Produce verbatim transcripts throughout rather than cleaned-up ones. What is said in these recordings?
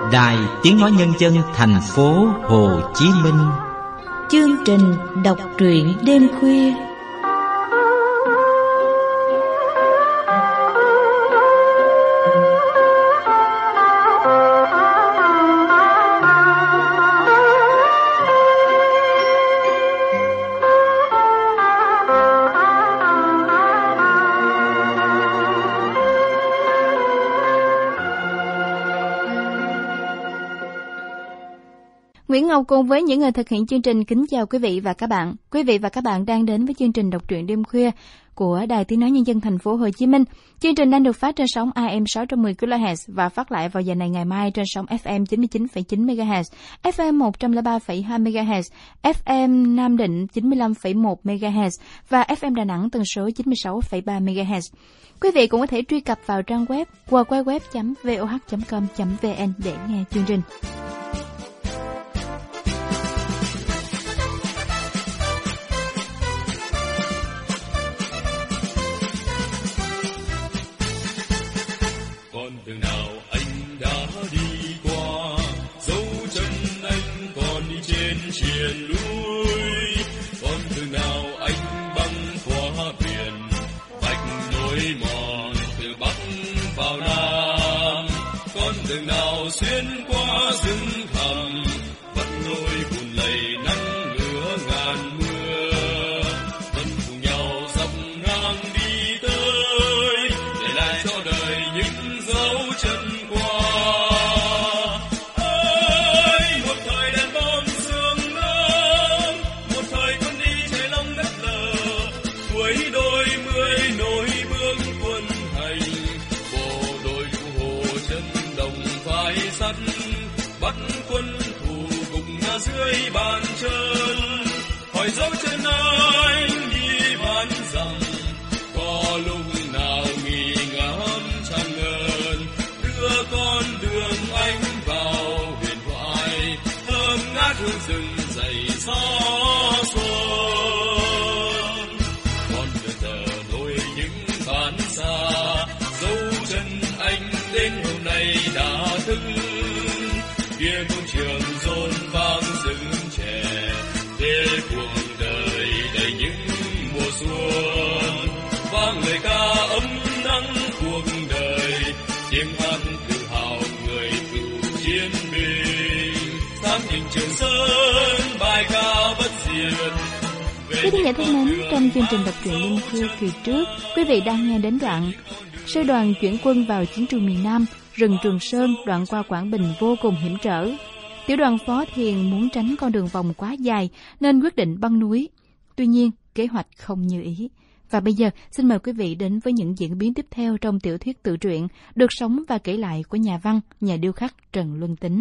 Đài Tiếng Nói Nhân dân thành phố Hồ Chí Minh. Chương trình đọc truyện đêm khuya. Nguyễn Ngọc cùng với những người thực hiện chương trình kính chào quý vị và các bạn. Quý vị và các bạn đang đến với chương trình đọc truyện đêm khuya của Đài Tiếng Nói Nhân dân thành phố Hồ Chí Minh. Chương trình đang được phát trên sóng a em sáu trăm mười ki lô héc và phát lại vào giờ này ngày mai trên sóng ép em chín mươi chín phẩy chín mê ga héc, ép em một trăm lẻ ba phẩy hai mê ga héc, ép em Nam Định chín mươi lăm phẩy một mê ga héc và ép em Đà Nẵng tần số chín mươi sáu phẩy ba mê ga héc. Quý vị cũng có thể truy cập vào trang web w w w chấm v o h chấm com chấm v n để nghe chương trình. Đường nào anh đã đi qua, dấu chân anh còn đi trên triền núi. Con đường nào anh băng qua biển, vạch nối mòn từ bắc vào nam. Con đường nào xuyên qua rừng thẳm, vẫn nỗi buồn lầy nắng lửa ngàn mưa. Vẫn cùng nhau dọc ngang đi tới, để lại cho đời những dấu chân qua. Ơi một thời đàn bom sương nắng, một thời con đi chạy long đất lờ, tuổi đôi mươi nối bước quân hành, bộ đội cụ Hồ chân đồng phái sắt, bắt quân thù gục ngã dưới bàn chân. Hỏi dấu chân anh đi bán rằng, có lúc nào nghỉ ngắm chẳng ngờn, đưa con đường anh vào huyền thoại, thơm ngát hương rừng dày gió xuân. Con đường thờ đôi những bán xa, dấu chân anh đến hôm nay đã thức. Kia công trường rộn vang rừng trẻ, để cuộc đời đầy những mùa xuân. Vang lời ca ấm nắng cuộc đời, tiếng hát tự hào người cựu chiến binh. Sáng nhìn Trường Sơn, bài ca bất diệt. Quý thính giả thân mến, trong chương trình đọc truyện đêm khuya kỳ trước, quý vị đang nghe đến đoạn sư đoàn chuyển quân vào chiến trường miền Nam, rừng Trường Sơn đoạn qua Quảng Bình vô cùng hiểm trở. Tiểu đoàn Phó Thiền muốn tránh con đường vòng quá dài nên quyết định băng núi. Tuy nhiên, kế hoạch không như ý. Và bây giờ, xin mời quý vị đến với những diễn biến tiếp theo trong tiểu thuyết tự truyện được sống và kể lại của nhà văn, nhà điêu khắc Trần Luân Tính.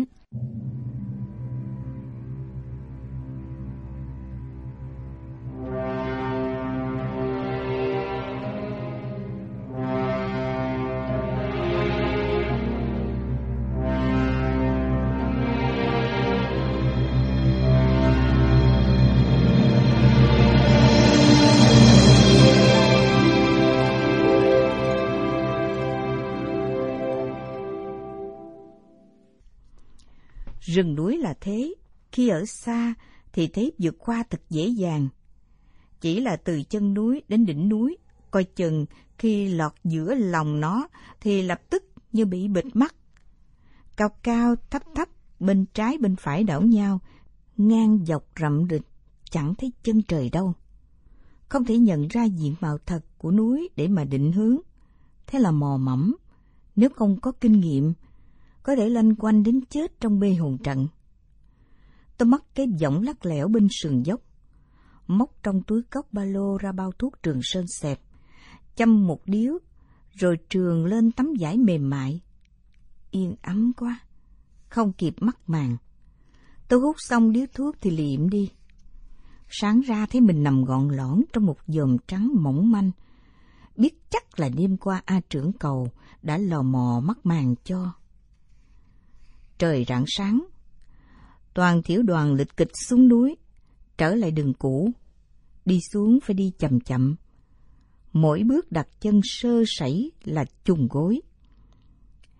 Rừng núi là thế, khi ở xa thì thấy vượt qua thật dễ dàng. Chỉ là từ chân núi đến đỉnh núi, coi chừng khi lọt giữa lòng nó thì lập tức như bị bịt mắt. Cao cao, thấp thấp, bên trái bên phải đảo nhau, ngang dọc rậm rịch, chẳng thấy chân trời đâu. Không thể nhận ra diện mạo thật của núi để mà định hướng. Thế là mò mẫm, nếu không có kinh nghiệm, có thể loanh quanh đến chết trong mê hồn trận. Tôi mắc cái võng lắc lẻo bên sườn dốc, móc trong túi cốc ba lô ra bao thuốc Trường Sơn xẹp, châm một điếu, rồi trường lên tấm vải mềm mại. Yên ấm quá, không kịp mắc màng. Tôi hút xong điếu thuốc thì liệm đi. Sáng ra thấy mình nằm gọn lõn trong một chòm trắng mỏng manh. Biết chắc là đêm qua A Trưởng Cầu đã lò mò mắc màng cho. Trời rạng sáng, toàn tiểu đoàn lịch kịch xuống núi, trở lại đường cũ. Đi xuống phải đi chậm chậm. Mỗi bước đặt chân sơ sẩy là chùng gối.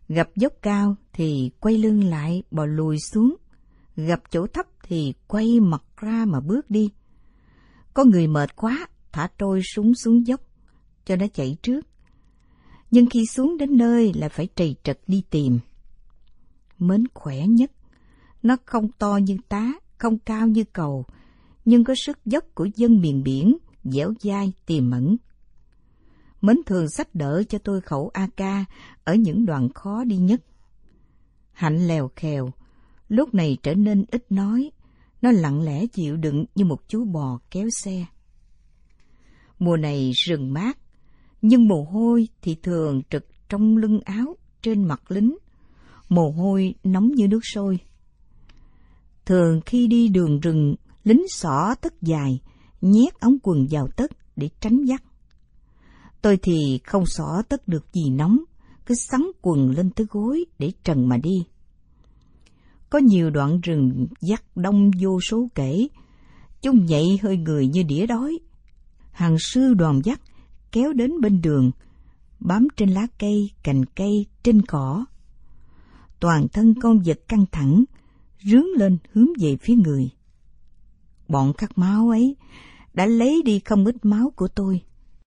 Gặp dốc cao thì quay lưng lại bò lùi xuống, gặp chỗ thấp thì quay mặt ra mà bước đi. Có người mệt quá, thả trôi súng xuống dốc, cho nó chạy trước. Nhưng khi xuống đến nơi lại phải trầy trật đi tìm. Mến khỏe nhất, nó không to như tá, không cao như cầu, nhưng có sức dốc của dân miền biển, dẻo dai, tiềm ẩn. Mến thường xách đỡ cho tôi khẩu a ca ở những đoạn khó đi nhất. Hạnh lèo khèo, lúc này trở nên ít nói, nó lặng lẽ chịu đựng như một chú bò kéo xe. Mùa này rừng mát, nhưng mồ hôi thì thường trực trong lưng áo, trên mặt lính. Mồ hôi nóng như nước sôi. Thường khi đi đường rừng, lính xỏ tất dài, nhét ống quần vào tất để tránh dắt. Tôi thì không xỏ tất được gì nóng, cứ xắn quần lên tới gối để trần mà đi. Có nhiều đoạn rừng dắt đông vô số kể, chúng nhạy hơi người như đĩa đói. Hàng sư đoàn dắt kéo đến bên đường, bám trên lá cây, cành cây, trên cỏ. Toàn thân con vật căng thẳng, rướn lên hướng về phía người. Bọn khát máu ấy đã lấy đi không ít máu của tôi.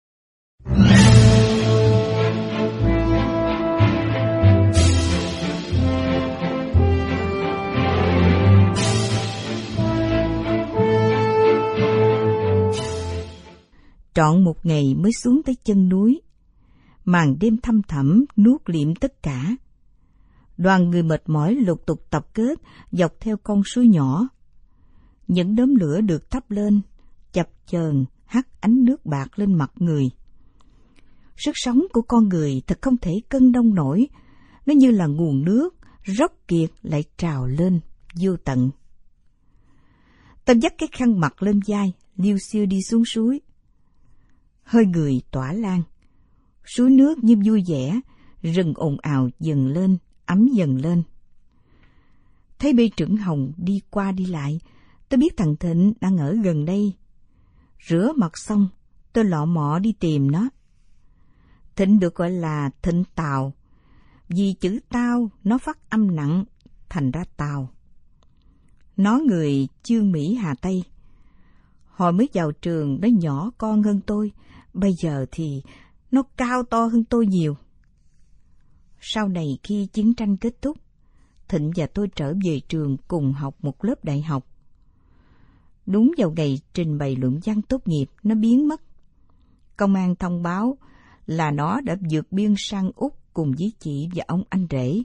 Trọn một ngày mới xuống tới chân núi. Màn đêm thăm thẳm nuốt liệm tất cả. Đoàn người mệt mỏi lục tục tập kết dọc theo con suối nhỏ. Những đốm lửa được thắp lên, chập chờn hắt ánh nước bạc lên mặt người. Sức sống của con người thật không thể cân đong nổi, nó như là nguồn nước róc kiệt lại trào lên vô tận. Tôi dắt cái khăn mặt lên vai, liêu xiêu đi xuống suối. Hơi người tỏa lan, suối nước như vui vẻ, rừng ồn ào dần lên, ấm dần lên. Thấy bê trưởng Hồng đi qua đi lại, tôi biết thằng Thịnh đang ở gần đây. Rửa mặt xong, tôi lọ mọ đi tìm nó. Thịnh được gọi là Thịnh Tào, vì chữ Tao nó phát âm nặng, thành ra Tào. Nó người Chương Mỹ Hà Tây. Hồi mới vào trường nó nhỏ con hơn tôi, bây giờ thì nó cao to hơn tôi nhiều. Sau này khi chiến tranh kết thúc, Thịnh và tôi trở về trường cùng học một lớp đại học. Đúng vào ngày trình bày luận văn tốt nghiệp, nó biến mất. Công an thông báo là nó đã vượt biên sang Úc cùng với chị và ông anh rể.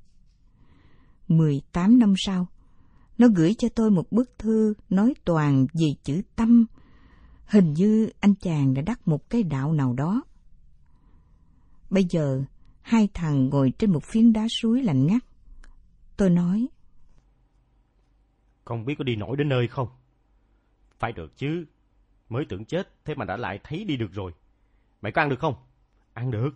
Mười tám năm sau, nó gửi cho tôi một bức thư nói toàn về chữ Tâm. Hình như anh chàng đã đắc một cái đạo nào đó. Bây giờ, hai thằng ngồi trên một phiến đá suối lạnh ngắt. Tôi nói: Con biết có đi nổi đến nơi không? Phải được chứ. Mới tưởng chết, thế mà đã lại thấy đi được rồi. Mày có ăn được không? Ăn được.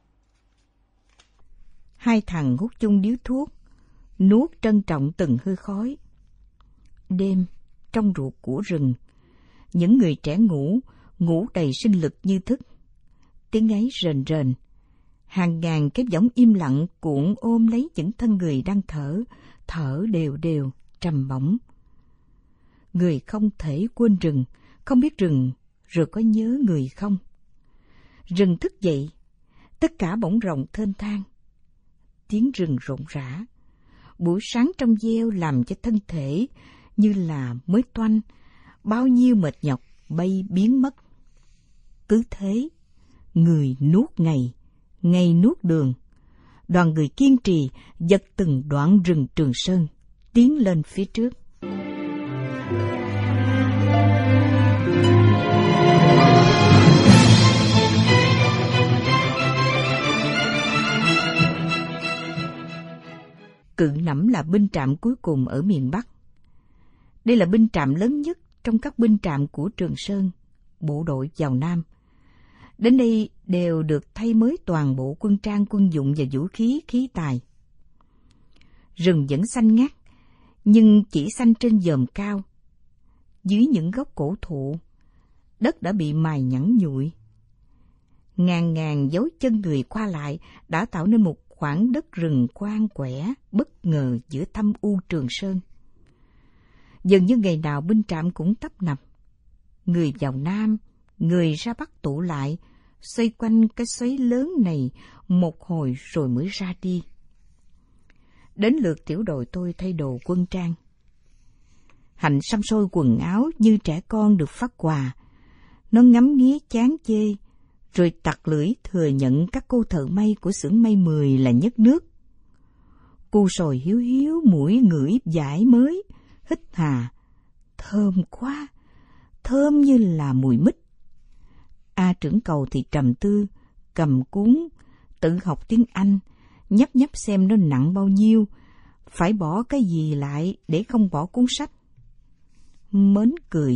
Hai thằng hút chung điếu thuốc, nuốt trân trọng từng hơi khói. Đêm, trong ruột của rừng, những người trẻ ngủ, ngủ đầy sinh lực như thức. Tiếng ấy rền rền. Hàng ngàn cái võng im lặng cuộn ôm lấy những thân người đang thở, thở đều đều, trầm bổng. Người không thể quên rừng, không biết rừng, rồi có nhớ người không? Rừng thức dậy, tất cả bỗng rộng thênh thang. Tiếng rừng rộn rã, buổi sáng trong gieo làm cho thân thể như là mới toanh, bao nhiêu mệt nhọc bay biến mất. Cứ thế, người nuốt ngày, ngày nuốt đường. Đoàn người kiên trì giật từng đoạn rừng Trường Sơn, tiến lên phía trước. Cự Nẫm là binh trạm cuối cùng ở miền Bắc. Đây là binh trạm lớn nhất trong các binh trạm của Trường Sơn, bộ đội vào Nam. Đến đây đều được thay mới toàn bộ quân trang, quân dụng và vũ khí, khí tài. Rừng vẫn xanh ngát, nhưng chỉ xanh trên dòm cao. Dưới những gốc cổ thụ, đất đã bị mài nhẵn nhụi. Ngàn ngàn dấu chân người qua lại đã tạo nên một khoảng đất rừng quang quẻ bất ngờ giữa thâm u Trường Sơn. Dường như ngày nào binh trạm cũng tấp nập. Người vào Nam, người ra Bắc tụ lại, xoay quanh cái xoáy lớn này một hồi rồi mới ra đi. Đến lượt tiểu đội tôi thay đồ quân trang. Hạnh xăm soi quần áo như trẻ con được phát quà. Nó ngắm nghía chán chê, rồi tặc lưỡi thừa nhận các cô thợ may của xưởng may mười là nhất nước. Cu sồi hiếu hiếu mũi ngửi vải mới, hít hà, thơm quá, thơm như là mùi mít. A trưởng cầu thì trầm tư, cầm cuốn, tự học tiếng Anh, nhấp nhấp xem nó nặng bao nhiêu, phải bỏ cái gì lại để không bỏ cuốn sách. Mến cười.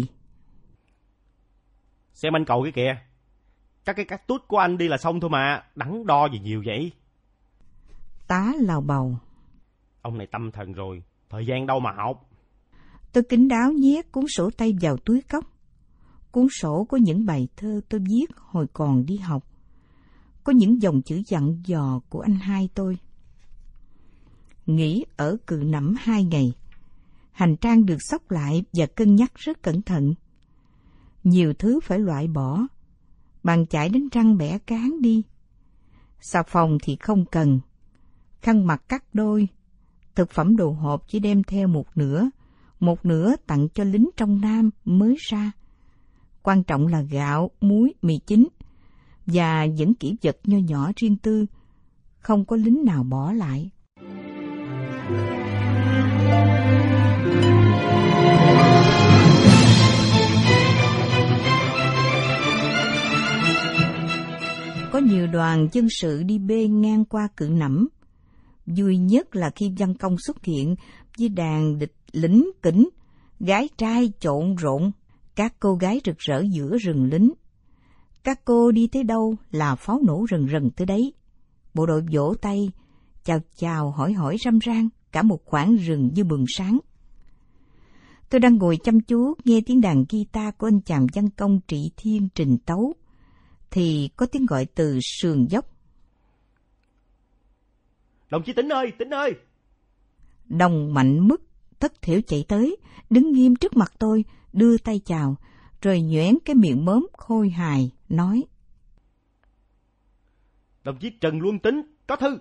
Xem anh cậu cái kìa, các cái cắt tút của anh đi là xong thôi mà, đắn đo gì nhiều vậy? Tá lào bầu. Ông này tâm thần rồi, thời gian đâu mà học. Tôi kín đáo nhét cuốn sổ tay vào túi cốc. Cuốn sổ có những bài thơ tôi viết hồi còn đi học. Có những dòng chữ dặn dò của anh hai tôi. Nghỉ ở Cự Nẫm hai ngày. Hành trang được xốc lại và cân nhắc rất cẩn thận. Nhiều thứ phải loại bỏ. Bàn chải đánh răng bẻ cán đi. Xà phòng thì không cần. Khăn mặt cắt đôi. Thực phẩm đồ hộp chỉ đem theo một nửa. Một nửa tặng cho lính trong Nam mới ra. Quan trọng là gạo, muối, mì chính. Và những kỷ vật nho nhỏ riêng tư. Không có lính nào bỏ lại. Có nhiều đoàn dân sự đi bê ngang qua Cự Nẫm. Vui nhất là khi văn công xuất hiện với đàn địch lính kỉnh, gái trai trộn rộn, các cô gái rực rỡ giữa rừng lính. Các cô đi tới đâu là pháo nổ rần rần tới đấy. Bộ đội vỗ tay, chào chào hỏi hỏi râm ran, cả một khoảng rừng như bừng sáng. Tôi đang ngồi chăm chú nghe tiếng đàn guitar của anh chàng văn công Trị Thiên trình tấu, thì có tiếng gọi từ sườn dốc. Đồng chí Tính ơi, Tính ơi! Đồng Mạnh Mức thất thểu chạy tới, đứng nghiêm trước mặt tôi, đưa tay chào, rồi nhoẻn cái miệng mớm khôi hài, nói: Đồng chí Trần Luân Tính, có thư.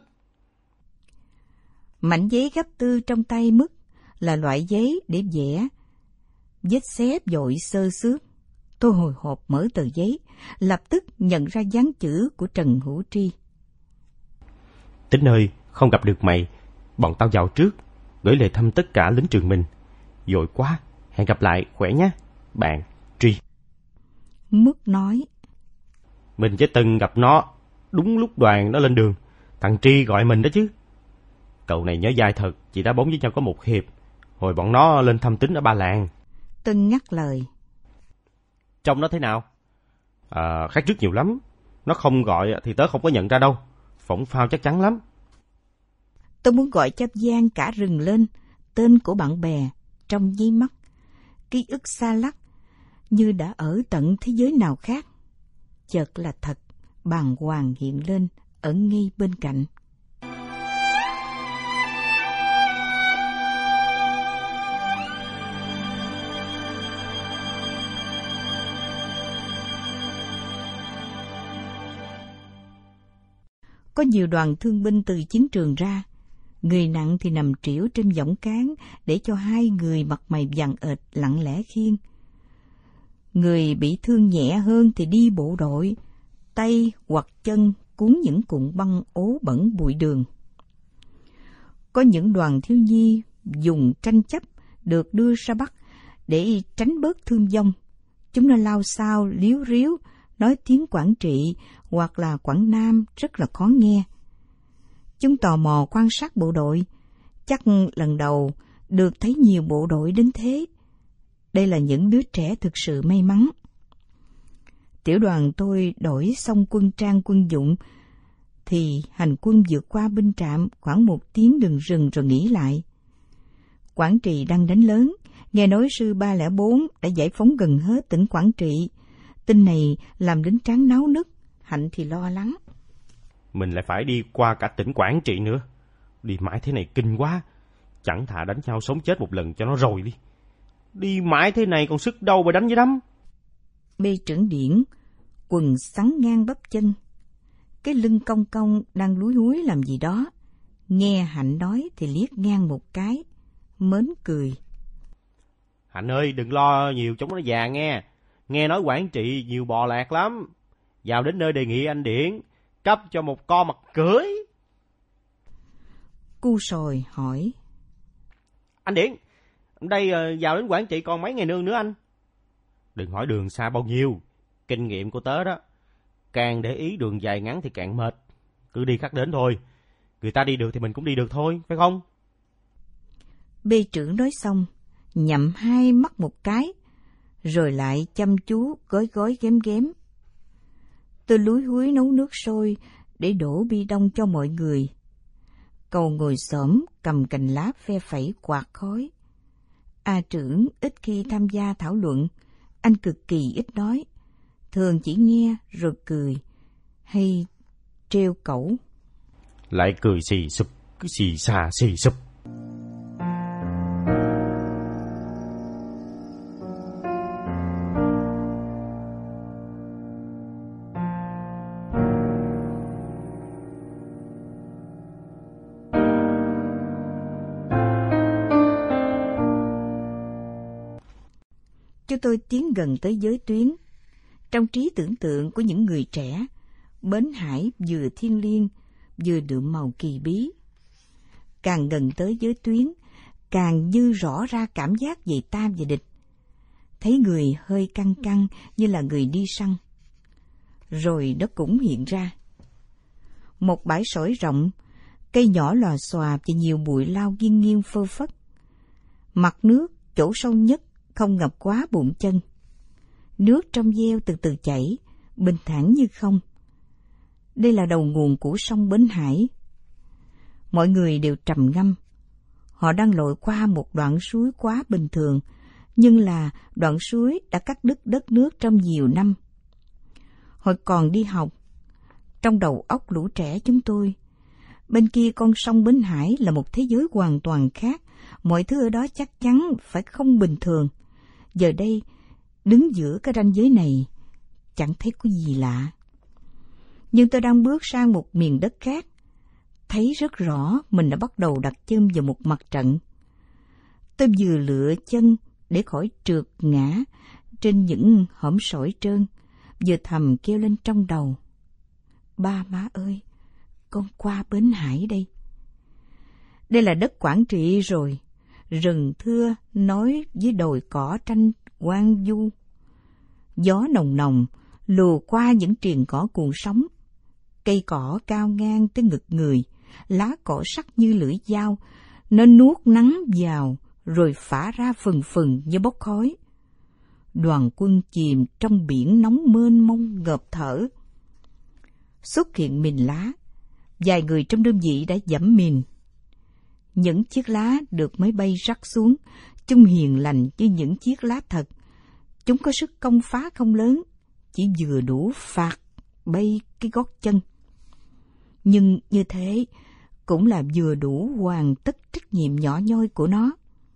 Mảnh giấy gấp tư trong tay Mức là loại giấy để vẽ. Vết xé vội xơ xước. Tôi hồi hộp mở tờ giấy, lập tức nhận ra dáng chữ của Trần Hữu Tri. Tính ơi, không gặp được mày, bọn tao vào trước, gửi lời thăm tất cả lính trường mình. Vội quá, hẹn gặp lại, khỏe nhé, bạn Tri. Mức nói: Mình với Tân gặp nó đúng lúc đoàn nó lên đường, thằng Tri gọi mình đó chứ. Cậu này nhớ dai thật, chỉ đá bóng với nhau có một hiệp, hồi bọn nó lên thăm Tính ở Ba Làng. Tân ngắt lời: Trông nó thế nào? À, khác trước nhiều lắm. Nó không gọi thì tớ không có nhận ra đâu. Phỏng phao chắc chắn lắm. Tôi muốn gọi cho Giang cả rừng lên tên của bạn bè trong nháy mắt. Ký ức xa lắc như đã ở tận thế giới nào khác. Chợt là thật, bàng hoàng hiện lên ở ngay bên cạnh. Có nhiều đoàn thương binh từ chiến trường ra, người nặng thì nằm trĩu trên võng cán để cho hai người mặt mày vàng ệt lặng lẽ khiêng. Người bị thương nhẹ hơn thì đi bộ đội, tay hoặc chân cuốn những cuộn băng ố bẩn bụi đường. Có những đoàn thiếu nhi dùng tranh chấp được đưa ra Bắc để tránh bớt thương vong. Chúng nó lao xao líu ríu, nói tiếng Quảng Trị hoặc là Quảng Nam rất là khó nghe. Chúng tò mò quan sát bộ đội, chắc lần đầu được thấy nhiều bộ đội đến thế. Đây là những đứa trẻ thực sự may mắn. Tiểu đoàn tôi đổi xong quân trang quân dụng, thì hành quân vượt qua binh trạm khoảng một tiếng đường rừng rồi nghỉ lại. Quảng Trị đang đánh lớn, nghe nói sư ba không bốn đã giải phóng gần hết tỉnh Quảng Trị. Tin này làm lính tráng náo nức, Hạnh thì lo lắng. mình lại phải đi qua cả tỉnh Quảng Trị nữa. Đi mãi thế này kinh quá, chẳng thà đánh nhau sống chết một lần cho nó rồi đi. Đi mãi thế này còn sức đâu mà đánh với đấm. Bê trưởng điển, quần xắn ngang bắp chân, cái lưng cong cong đang lúi húi làm gì đó. Nghe Hạnh nói thì liếc ngang một cái, mến cười. Hạnh ơi, đừng lo nhiều chống nó già nghe. Nghe nói Quảng Trị nhiều bò lạc lắm. Vào đến nơi đề nghị anh Điển cấp cho một con mặt cưới. Cu sồi hỏi: Anh Điển, đây vào đến Quảng Trị còn mấy ngày nương nữa anh? Đừng hỏi đường xa bao nhiêu, kinh nghiệm của tớ đó. Càng để ý đường dài ngắn thì càng mệt. Cứ đi khắc đến thôi. Người ta đi được thì mình cũng đi được thôi, phải không? Bê trưởng nói xong, nhậm hai mắt một cái, rồi lại chăm chú gói gói ghém ghém. Tôi lúi húi nấu nước sôi để đổ bi đông cho mọi người. Cậu ngồi xổm cầm cành lá phe phẩy quạt khói. A trưởng ít khi tham gia thảo luận, anh cực kỳ ít nói, thường chỉ nghe rồi cười hay trêu cẩu. Lại cười xì sụp, cứ xì xà xì sụp. Chúng tôi tiến gần tới giới tuyến. Trong trí tưởng tượng của những người trẻ, bến hải vừa thiêng liêng, vừa đượm màu kỳ bí. Càng gần tới giới tuyến, càng như rõ ra cảm giác về ta và địch. Thấy người hơi căng căng như là người đi săn. Rồi nó cũng hiện ra. Một bãi sỏi rộng, cây nhỏ lòa xòa và nhiều bụi lao nghiêng nghiêng phơ phất. Mặt nước chỗ sâu nhất không ngập quá bụng chân. Nước trong veo từ từ chảy, bình thản như không. Đây là đầu nguồn của sông Bến Hải. Mọi người đều trầm ngâm. Họ đang lội qua một đoạn suối quá bình thường, nhưng là đoạn suối đã cắt đứt đất nước trong nhiều năm. Hồi còn đi học, trong đầu óc lũ trẻ chúng tôi, bên kia con sông Bến Hải là một thế giới hoàn toàn khác. Mọi thứ ở đó chắc chắn phải không bình thường. Giờ đây, đứng giữa cái ranh giới này, chẳng thấy có gì lạ. Nhưng tôi đang bước sang một miền đất khác, thấy rất rõ mình đã bắt đầu đặt chân vào một mặt trận. Tôi vừa lựa chân để khỏi trượt ngã trên những hõm sỏi trơn, vừa thầm kêu lên trong đầu: ba má ơi, con qua Bến Hải đây. Đây là đất Quảng Trị rồi, rừng thưa nói với đồi cỏ tranh quang du. Gió nồng nồng lùa qua những triền cỏ cuộn sóng. Cây cỏ cao ngang tới ngực người, lá cỏ sắc như lưỡi dao, nó nuốt nắng vào rồi phả ra phừng phừng như bốc khói. Đoàn quân chìm trong biển nóng mênh mông ngợp thở. Xuất hiện mìn lá, vài người trong đơn vị đã giẫm mìn. Những chiếc lá được máy bay rắc xuống, chúng hiền lành như những chiếc lá thật. Chúng có sức công phá không lớn, chỉ vừa đủ phạt bay cái gót chân. Nhưng như thế cũng là vừa đủ hoàn tất trách nhiệm nhỏ nhoi của nó.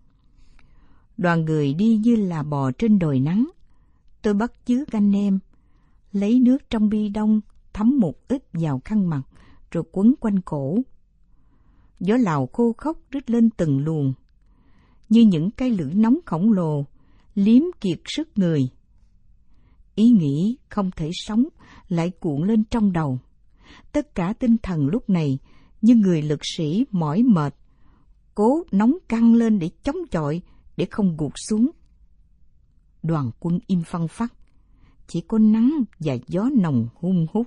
Đoàn người đi như là bò trên đồi nắng. Tôi bắt chước anh em, lấy nước trong bi đông thấm một ít vào khăn mặt rồi quấn quanh cổ. Gió Lào khô khốc rít lên từng luồng, như những cây lưỡi nóng khổng lồ, liếm kiệt sức người. Ý nghĩ không thể sống lại cuộn lên trong đầu. Tất cả tinh thần lúc này như người lực sĩ mỏi mệt, cố nóng căng lên để chống chọi, để không gục xuống. Đoàn quân im phăng phắc, chỉ có nắng và gió nồng hun hút.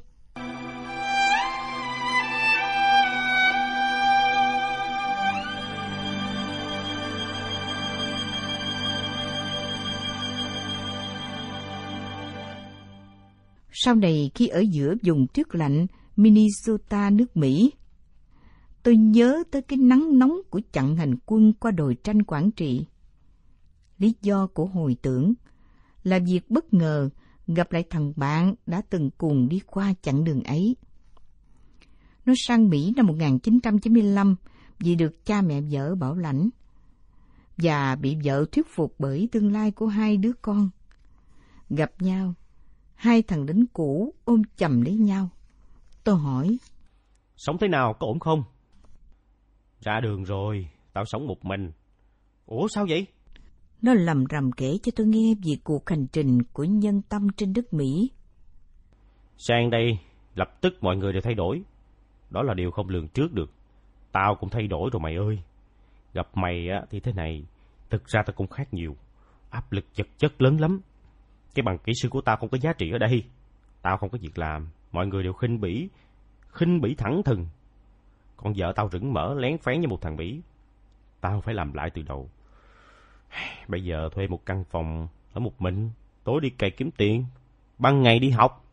Sau này khi ở giữa vùng tuyết lạnh Minnesota nước Mỹ, tôi nhớ tới cái nắng nóng của chặng hành quân qua đồi tranh Quảng Trị. Lý do của hồi tưởng là việc bất ngờ gặp lại thằng bạn đã từng cùng đi qua chặng đường ấy. Nó sang Mỹ năm một nghìn chín trăm chín mươi lăm vì được cha mẹ vợ bảo lãnh, và bị vợ thuyết phục bởi tương lai của hai đứa con. Gặp nhau, hai thằng lính cũ ôm chầm lấy nhau. Tôi hỏi, sống thế nào, có ổn không? Ra đường rồi, tao sống một mình. Ủa sao vậy? Nó lầm rầm kể cho tôi nghe về cuộc hành trình của nhân tâm trên đất Mỹ. Sang đây, lập tức mọi người đều thay đổi. Đó là điều không lường trước được. Tao cũng thay đổi rồi mày ơi. Gặp mày á, thì thế này, thực ra tao cũng khác nhiều. Áp lực vật chất lớn lắm. Cái bằng kỹ sư của tao không có giá trị ở đây. Tao không có việc làm, mọi người đều khinh bỉ, khinh bỉ thẳng thừng. Con vợ tao rửng mỡ lén phén như một thằng Mỹ. Tao phải làm lại từ đầu. Bây giờ thuê một căn phòng ở một mình, tối đi cày kiếm tiền, ban ngày đi học.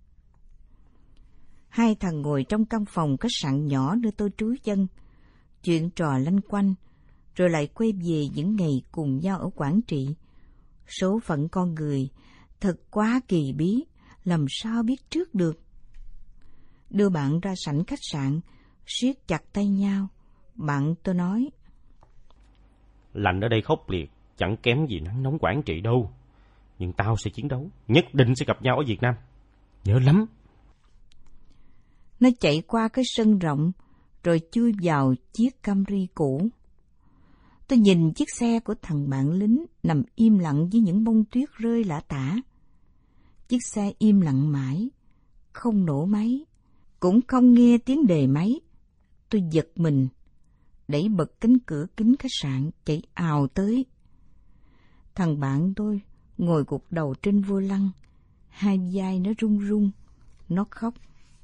Hai thằng ngồi trong căn phòng khách sạn nhỏ nơi tôi trú chân, chuyện trò lanh quanh, rồi lại quay về những ngày cùng nhau ở Quảng Trị. Số phận con người thật quá kỳ bí, làm sao biết trước được. Đưa bạn ra sảnh khách sạn, siết chặt tay nhau. Bạn tôi nói, lạnh ở đây khốc liệt, chẳng kém gì nắng nóng Quảng Trị đâu. Nhưng tao sẽ chiến đấu, nhất định sẽ gặp nhau ở Việt Nam. Nhớ lắm. Nó chạy qua cái sân rộng, rồi chui vào chiếc Camry cũ. Tôi nhìn chiếc xe của thằng bạn lính nằm im lặng với những bông tuyết rơi lả tả. Chiếc xe im lặng mãi, không nổ máy, cũng không nghe tiếng đề máy. Tôi giật mình, đẩy bật cánh cửa kính khách sạn, chạy ào tới. Thằng bạn tôi ngồi gục đầu trên vô lăng, hai vai nó run run, nó khóc.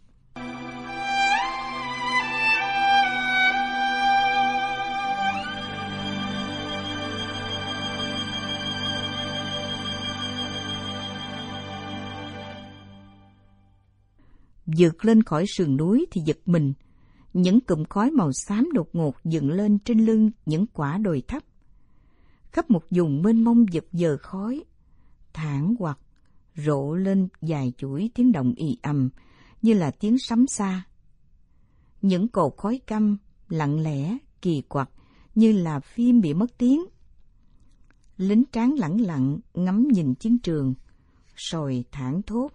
Vượt lên khỏi sườn núi thì giật mình, những cụm khói màu xám đột ngột dựng lên trên lưng những quả đồi thấp. Khắp một vùng mênh mông giật giờ khói, thảng hoặc rộ lên dài chuỗi tiếng động ì ầm như là tiếng sấm xa. Những cột khói căm lặng lẽ, kỳ quặc như là phim bị mất tiếng. Lính tráng lẳng lặng ngắm nhìn chiến trường, rồi thảng thốt.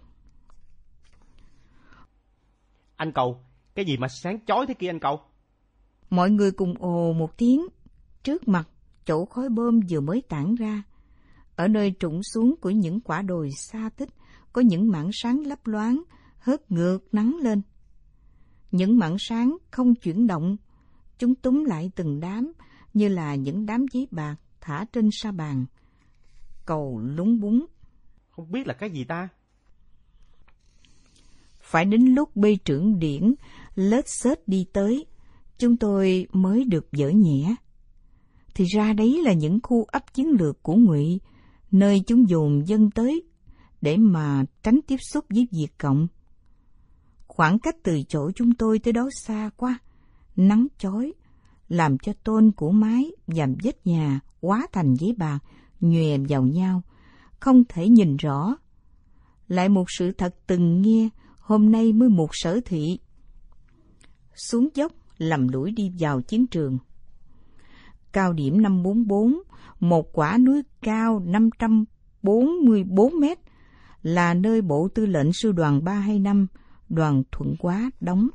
Anh Cầu, cái gì mà sáng chói thế kia anh Cầu? Mọi người cùng ồ một tiếng. Trước mặt, chỗ khói bom vừa mới tản ra. Ở nơi trũng xuống của những quả đồi xa tích, có những mảng sáng lấp loáng, hớt ngược nắng lên. Những mảng sáng không chuyển động, chúng túm lại từng đám, như là những đám giấy bạc thả trên sa bàn. Cầu lúng búng. Không biết là cái gì ta? Phải đến lúc bê trưởng Điển lết xết đi tới, chúng tôi mới được dỡ nhẹ. Thì ra đấy là những khu ấp chiến lược của Ngụy, nơi chúng dồn dân tới để mà tránh tiếp xúc với Việt Cộng. Khoảng cách từ chỗ chúng tôi tới đó xa quá, nắng chói, làm cho tôn của mái và vết nhà hóa thành giấy bạc nhòe vào nhau, không thể nhìn rõ. Lại một sự thật từng nghe, hôm nay mới một sở thị. Xuống dốc lầm lũi đi vào chiến trường. Cao điểm năm bốn bốn, một quả núi cao năm trăm bốn mươi bốn mét, là nơi Bộ Tư lệnh Sư đoàn ba hai năm, đoàn Thuận Hóa đóng.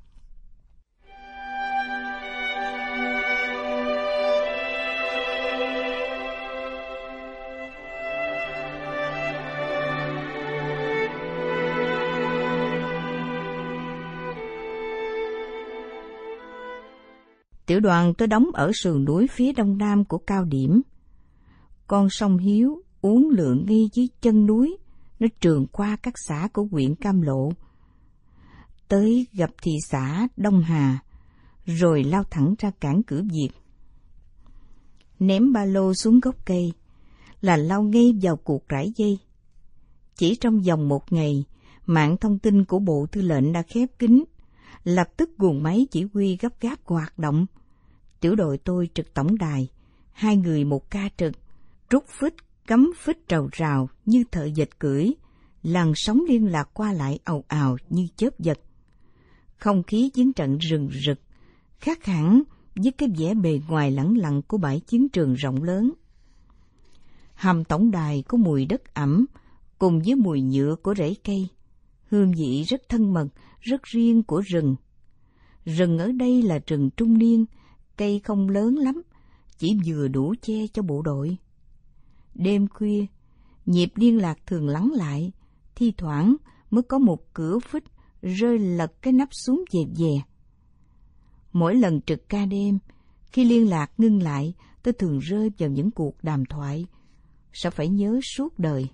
Tiểu đoàn tôi đóng ở sườn núi phía đông nam của cao điểm. Con sông Hiếu uốn lượn ngay dưới chân núi, nó trườn qua các xã của huyện Cam Lộ, tới gặp thị xã Đông Hà, rồi lao thẳng ra cảng Cửa Việt. Ném ba lô xuống gốc cây là lao ngay vào cuộc rải dây. Chỉ trong vòng một ngày, mạng thông tin của Bộ Tư lệnh đã khép kín, lập tức guồng máy chỉ huy gấp gáp hoạt động. Tiểu đội tôi trực tổng đài, hai người một ca trực, rút phích, cắm phích rào rào như thợ dệt cưỡi, làn sóng liên lạc qua lại ào ào như chớp giật. Không khí chiến trận rừng rực, khác hẳn với cái vẻ bề ngoài lẳng lặng của bãi chiến trường rộng lớn. Hầm tổng đài có mùi đất ẩm, cùng với mùi nhựa của rễ cây, hương vị rất thân mật, rất riêng của rừng. Rừng ở đây là rừng trung niên, cây không lớn lắm, chỉ vừa đủ che cho bộ đội. Đêm khuya, nhịp liên lạc thường lắng lại, thi thoảng mới có một cửa phích rơi lật cái nắp xuống dè dè. Mỗi lần trực ca đêm, khi liên lạc ngưng lại, tôi thường rơi vào những cuộc đàm thoại, sẽ phải nhớ suốt đời.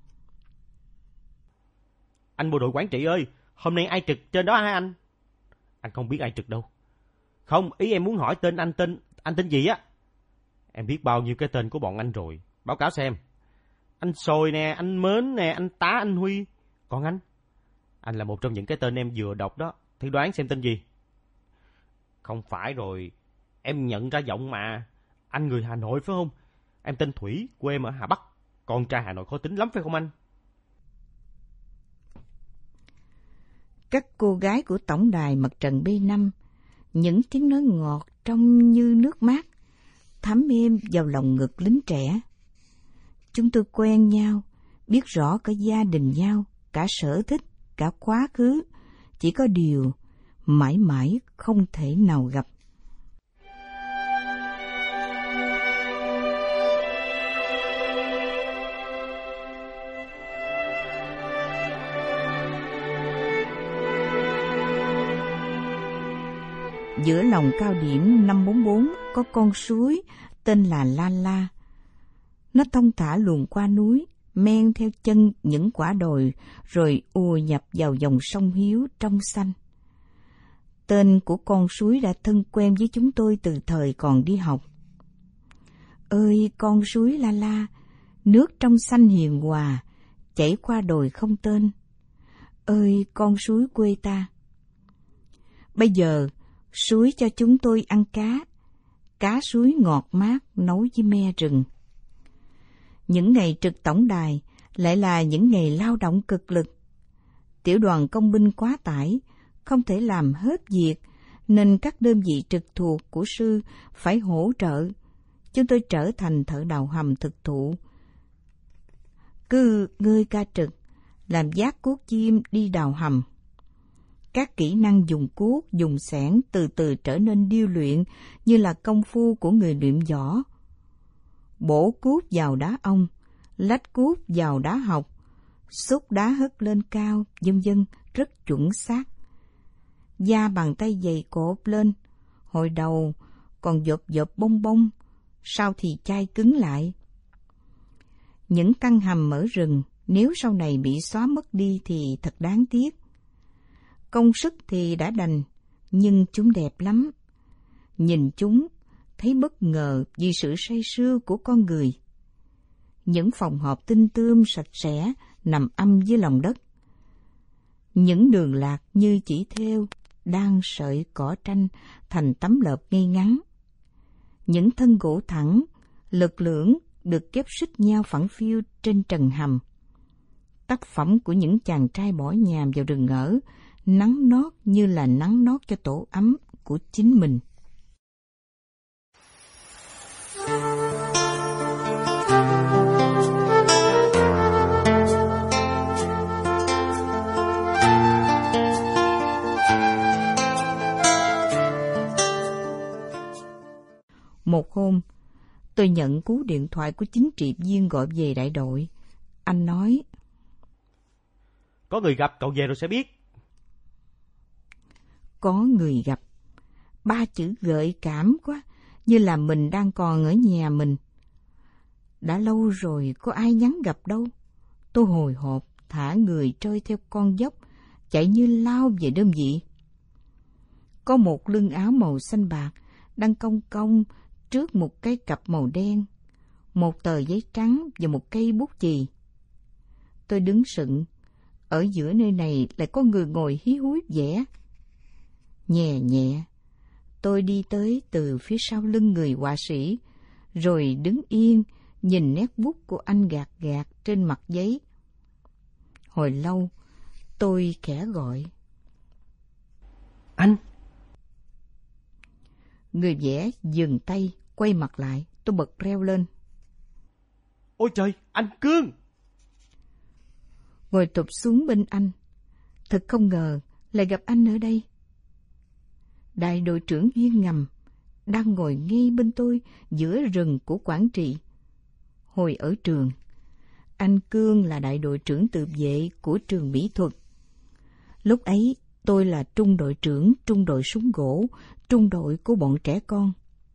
Anh bộ đội quản trị ơi, hôm nay ai trực trên đó hả anh? Anh không biết ai trực đâu. Không, ý em muốn hỏi tên anh tên, anh tên gì á? Em biết bao nhiêu cái tên của bọn anh rồi, báo cáo xem. Anh Sồi nè, anh Mến nè, anh Tá, anh Huy. Còn anh? Anh là một trong những cái tên em vừa đọc đó, thử đoán xem tên gì? Không phải rồi, em nhận ra giọng mà. Anh người Hà Nội phải không? Em tên Thủy, quê em ở Hà Bắc. Con trai Hà Nội khó tính lắm phải không anh? Các cô gái của tổng đài mặt trận B năm, những tiếng nói ngọt trong như nước mát, thấm êm vào lòng ngực lính trẻ. Chúng tôi quen nhau, biết rõ cả gia đình nhau, cả sở thích, cả quá khứ, chỉ có điều mãi mãi không thể nào gặp. Giữa lòng cao điểm năm bốn bốn có con suối tên là La La. Nó thong thả luồn qua núi, men theo chân những quả đồi, rồi ùa nhập vào dòng sông Hiếu trong xanh. Tên của con suối đã thân quen với chúng tôi từ thời còn đi học. Ơi con suối La La, nước trong xanh hiền hòa, chảy qua đồi không tên. Ơi con suối quê ta. Bây giờ, suối cho chúng tôi ăn cá, cá suối ngọt mát nấu với me rừng. Những ngày trực tổng đài lại là những ngày lao động cực lực. Tiểu đoàn công binh quá tải, không thể làm hết việc, nên các đơn vị trực thuộc của sư phải hỗ trợ. Chúng tôi trở thành thợ đào hầm thực thụ. Cứ ngơi ca trực, làm vác cuốc chim đi đào hầm. Các kỹ năng dùng cuốc, dùng xẻng từ từ trở nên điêu luyện như là công phu của người luyện võ. Bổ cuốc vào đá ong, lách cuốc vào đá học, xúc đá hất lên cao, vân vân rất chuẩn xác. Da bàn tay dày cộp lên, hồi đầu còn dộp dộp bông bông, sau thì chai cứng lại. Những căn hầm ở rừng nếu sau này bị xóa mất đi thì thật đáng tiếc. Công sức thì đã đành, nhưng chúng đẹp lắm. Nhìn chúng, thấy bất ngờ vì sự say sưa của con người. Những phòng họp tinh tươm sạch sẽ nằm âm dưới lòng đất. Những đường lạc như chỉ thêu, đan sợi cỏ tranh thành tấm lợp ngay ngắn. Những thân gỗ thẳng, lực lưỡng được kép xích nhau phẳng phiu trên trần hầm. Tác phẩm của những chàng trai bỏ nhà vào rừng ở, nắng nót như là nắng nót cho tổ ấm của chính mình. Một hôm, tôi nhận cú điện thoại của chính trị viên gọi về đại đội. Anh nói: Có người gặp, cậu về rồi sẽ biết. Có người gặp. Ba chữ gợi cảm quá, như là mình đang còn ở nhà mình. Đã lâu rồi có ai nhắn gặp đâu. Tôi hồi hộp thả người trôi theo con dốc, chạy như lao về đơn vị. Có một lưng áo màu xanh bạc đang cong cong trước một cái cặp màu đen, một tờ giấy trắng và một cây bút chì. Tôi đứng sững, ở giữa nơi này lại có người ngồi hí húi vẽ. Nhẹ nhẹ, tôi đi tới từ phía sau lưng người họa sĩ, rồi đứng yên nhìn nét bút của anh gạt gạt trên mặt giấy. Hồi lâu, tôi khẽ gọi: Anh! Người vẽ dừng tay, quay mặt lại, tôi bật reo lên. Ôi trời, anh Cương! Ngồi tụp xuống bên anh. Thật không ngờ lại gặp anh ở đây. Đại đội trưởng Viên Ngầm đang ngồi ngay bên tôi giữa rừng của Quảng Trị. Hồi ở trường, anh Cương là đại đội trưởng tự vệ của trường mỹ thuật. Lúc ấy, tôi là trung đội trưởng trung đội súng gỗ, trung đội của bọn trẻ con.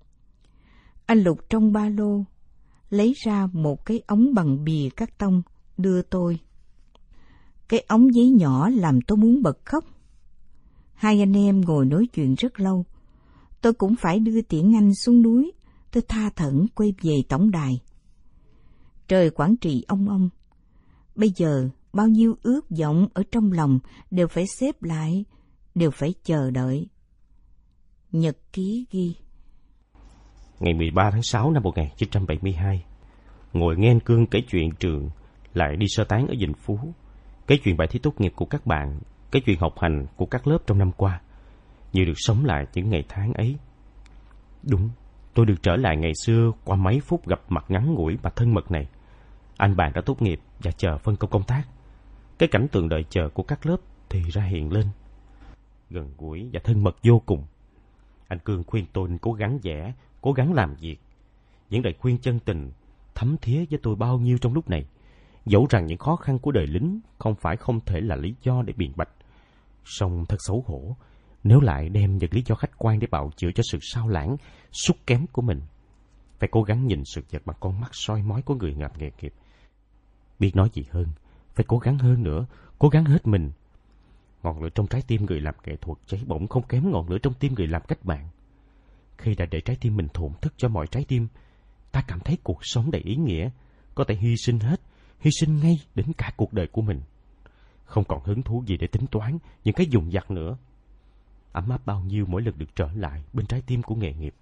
Anh lục trong ba lô, lấy ra một cái ống bằng bìa cắt tông, đưa tôi. Cái ống giấy nhỏ làm tôi muốn bật khóc. Hai anh em ngồi nói chuyện rất lâu. Tôi cũng phải đưa tiễn anh xuống núi. Tôi tha thẩn quay về tổng đài. Trời Quảng Trị ong ong. Bây giờ bao nhiêu ước vọng ở trong lòng đều phải xếp lại, đều phải chờ đợi. Nhật ký ghi. Ngày mười ba tháng sáu năm một nghìn chín trăm bảy mươi hai, ngồi nghe anh Cương kể chuyện trường, lại đi sơ tán ở Vĩnh Phú, kể chuyện bài thi tốt nghiệp của các bạn, kể chuyện học hành của các lớp trong năm qua, như được sống lại những ngày tháng ấy. Đúng, tôi được trở lại ngày xưa qua mấy phút gặp mặt ngắn ngủi mà thân mật này. Anh bạn đã tốt nghiệp và chờ phân công công tác. Cái cảnh tượng đợi chờ của các lớp thì ra hiện lên, gần gũi và thân mật vô cùng. Anh Cương khuyên tôi nên cố gắng vẽ, cố gắng làm việc. Những lời khuyên chân tình, thấm thía với tôi bao nhiêu trong lúc này. Dẫu rằng những khó khăn của đời lính không phải không thể là lý do để biện bạch, song thật xấu hổ nếu lại đem những lý do khách quan để bào chữa cho sự sao lãng, sút kém của mình. Phải cố gắng nhìn sự vật bằng con mắt soi mói của người làm nghề nghiệp. Biết nói gì hơn, phải cố gắng hơn nữa, cố gắng hết mình. Ngọn lửa trong trái tim người làm nghệ thuật cháy bỏng không kém ngọn lửa trong tim người làm cách mạng. Khi đã để trái tim mình thổn thức cho mọi trái tim, ta cảm thấy cuộc sống đầy ý nghĩa, có thể hy sinh hết, hy sinh ngay đến cả cuộc đời của mình. Không còn hứng thú gì để tính toán những cái dùng vặt nữa. Ấm áp bao nhiêu mỗi lần được trở lại bên trái tim của nghề nghiệp.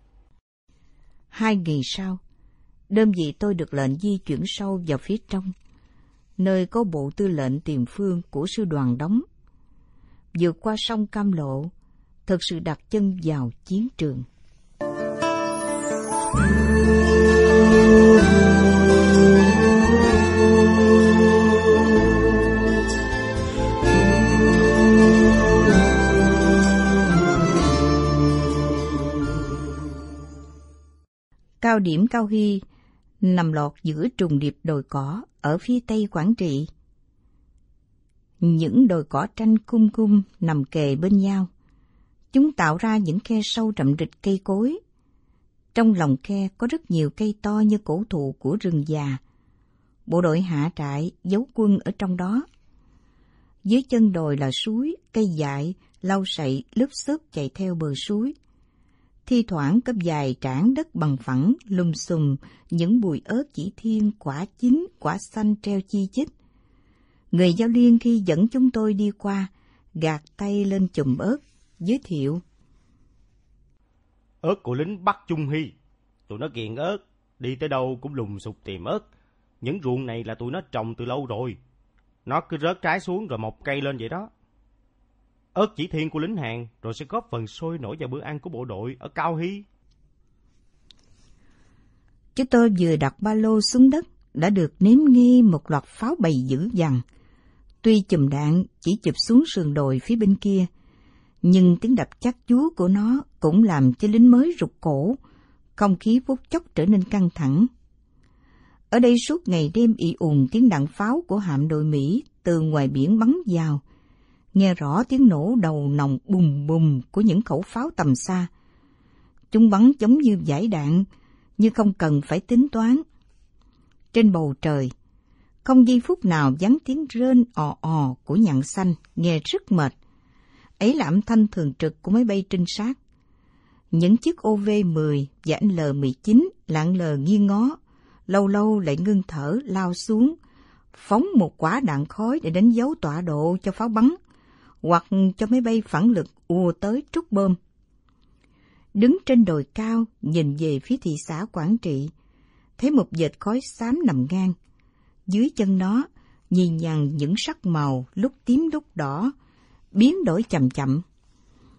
Hai ngày sau, đơn vị tôi được lệnh di chuyển sâu vào phía trong, nơi có bộ tư lệnh tiền phương của sư đoàn đóng. Vượt qua sông Cam Lộ, thực sự đặt chân vào chiến trường. Cao điểm Cao Hy nằm lọt giữa trùng điệp đồi cỏ ở phía tây Quảng Trị. Những đồi cỏ tranh cung cung nằm kề bên nhau. Chúng tạo ra những khe sâu rậm rịch cây cối. Trong lòng khe có rất nhiều cây to như cổ thụ của rừng già. Bộ đội hạ trại giấu quân ở trong đó. Dưới chân đồi là suối, cây dại, lau sậy, lúp xúp chạy theo bờ suối. Thi thoảng có vài trảng đất bằng phẳng, lùm xùm, những bụi ớt chỉ thiên, quả chín, quả xanh treo chi chít. Người giao liên khi dẫn chúng tôi đi qua, gạt tay lên chùm ớt, giới thiệu. Ớt của lính Bắc Trung Hy. Tụi nó nghiền ớt, đi tới đâu cũng lùng sục tìm ớt. Những ruộng này là tụi nó trồng từ lâu rồi. Nó cứ rớt trái xuống rồi mọc cây lên vậy đó. Ớt chỉ thiên của lính Hàn rồi sẽ góp phần sôi nổi vào bữa ăn của bộ đội ở Cao Hy. Chúng tôi vừa đặt ba lô xuống đất đã được nếm nghe một loạt pháo bầy dữ dằn. Tuy chùm đạn chỉ chụp xuống sườn đồi phía bên kia, nhưng tiếng đập chát chúa của nó cũng làm cho lính mới rụt cổ, không khí phút chốc trở nên căng thẳng. Ở đây suốt ngày đêm ì ùn tiếng đạn pháo của hạm đội Mỹ từ ngoài biển bắn vào, nghe rõ tiếng nổ đầu nòng bùm bùm của những khẩu pháo tầm xa. Chúng bắn giống như dải đạn, như không cần phải tính toán. Trên bầu trời, không giây phút nào vắng tiếng rên ò ò của nhạn xanh, nghe rất mệt. Ấy là âm thanh thường trực của máy bay trinh sát. Những chiếc O V mười và anh L mười chín lạng lờ nghiêng ngó, lâu lâu lại ngưng thở lao xuống, phóng một quả đạn khói để đánh dấu tọa độ cho pháo bắn, hoặc cho máy bay phản lực ùa tới trút bom. Đứng trên đồi cao, nhìn về phía thị xã Quảng Trị, thấy một vệt khói xám nằm ngang. Dưới chân nó, nhìn nhằng những sắc màu lúc tím lúc đỏ, biến đổi chậm chậm.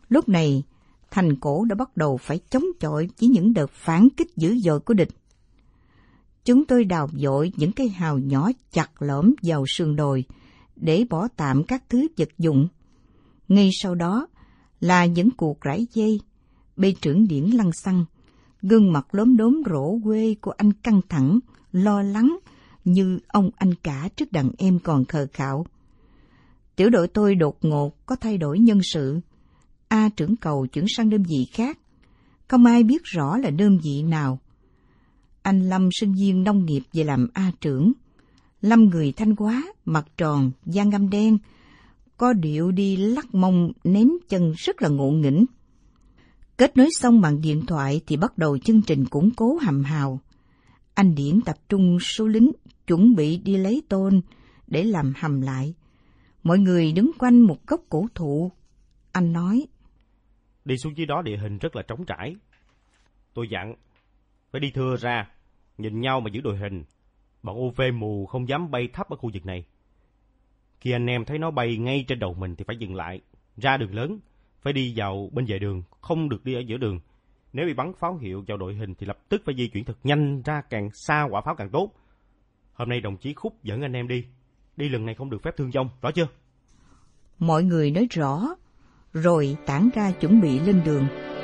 Lúc này, thành cổ đã bắt đầu phải chống chọi với những đợt phản kích dữ dội của địch. Chúng tôi đào vội những cây hào nhỏ chặt lõm vào sườn đồi để bỏ tạm các thứ vật dụng. Ngay sau đó là những cuộc rải dây, bê trưởng điển lăng xăng, gương mặt lốm đốm rỗ quê của anh căng thẳng, lo lắng như ông anh cả trước đàn em còn khờ khạo. Tiểu đội tôi đột ngột có thay đổi nhân sự. A trưởng cầu chuyển sang đơn vị khác. Không ai biết rõ là đơn vị nào. Anh Lâm sinh viên nông nghiệp về làm A trưởng. Lâm người Thanh Hóa, mặt tròn, da ngăm đen, có điệu đi lắc mông ném chân rất là ngộ nghĩnh. Kết nối xong bằng điện thoại thì bắt đầu chương trình củng cố hầm hào. Anh Điển tập trung số lính chuẩn bị đi lấy tôn để làm hầm lại. Mọi người đứng quanh một gốc cổ thụ. Anh nói: Đi xuống dưới đó địa hình rất là trống trải. Tôi dặn phải đi thưa ra, nhìn nhau mà giữ đội hình. Bọn u vê mù không dám bay thấp ở khu vực này. Khi anh em thấy nó bay ngay trên đầu mình thì phải dừng lại, ra đường lớn, phải đi vào bên vệ đường, không được đi ở giữa đường. Nếu bị bắn pháo hiệu vào đội hình thì lập tức phải di chuyển thật nhanh ra, càng xa quả pháo càng tốt. Hôm nay đồng chí Khúc dẫn anh em đi, đi lần này không được phép thương vong, rõ chưa? Mọi người nói rõ, rồi tản ra chuẩn bị lên đường.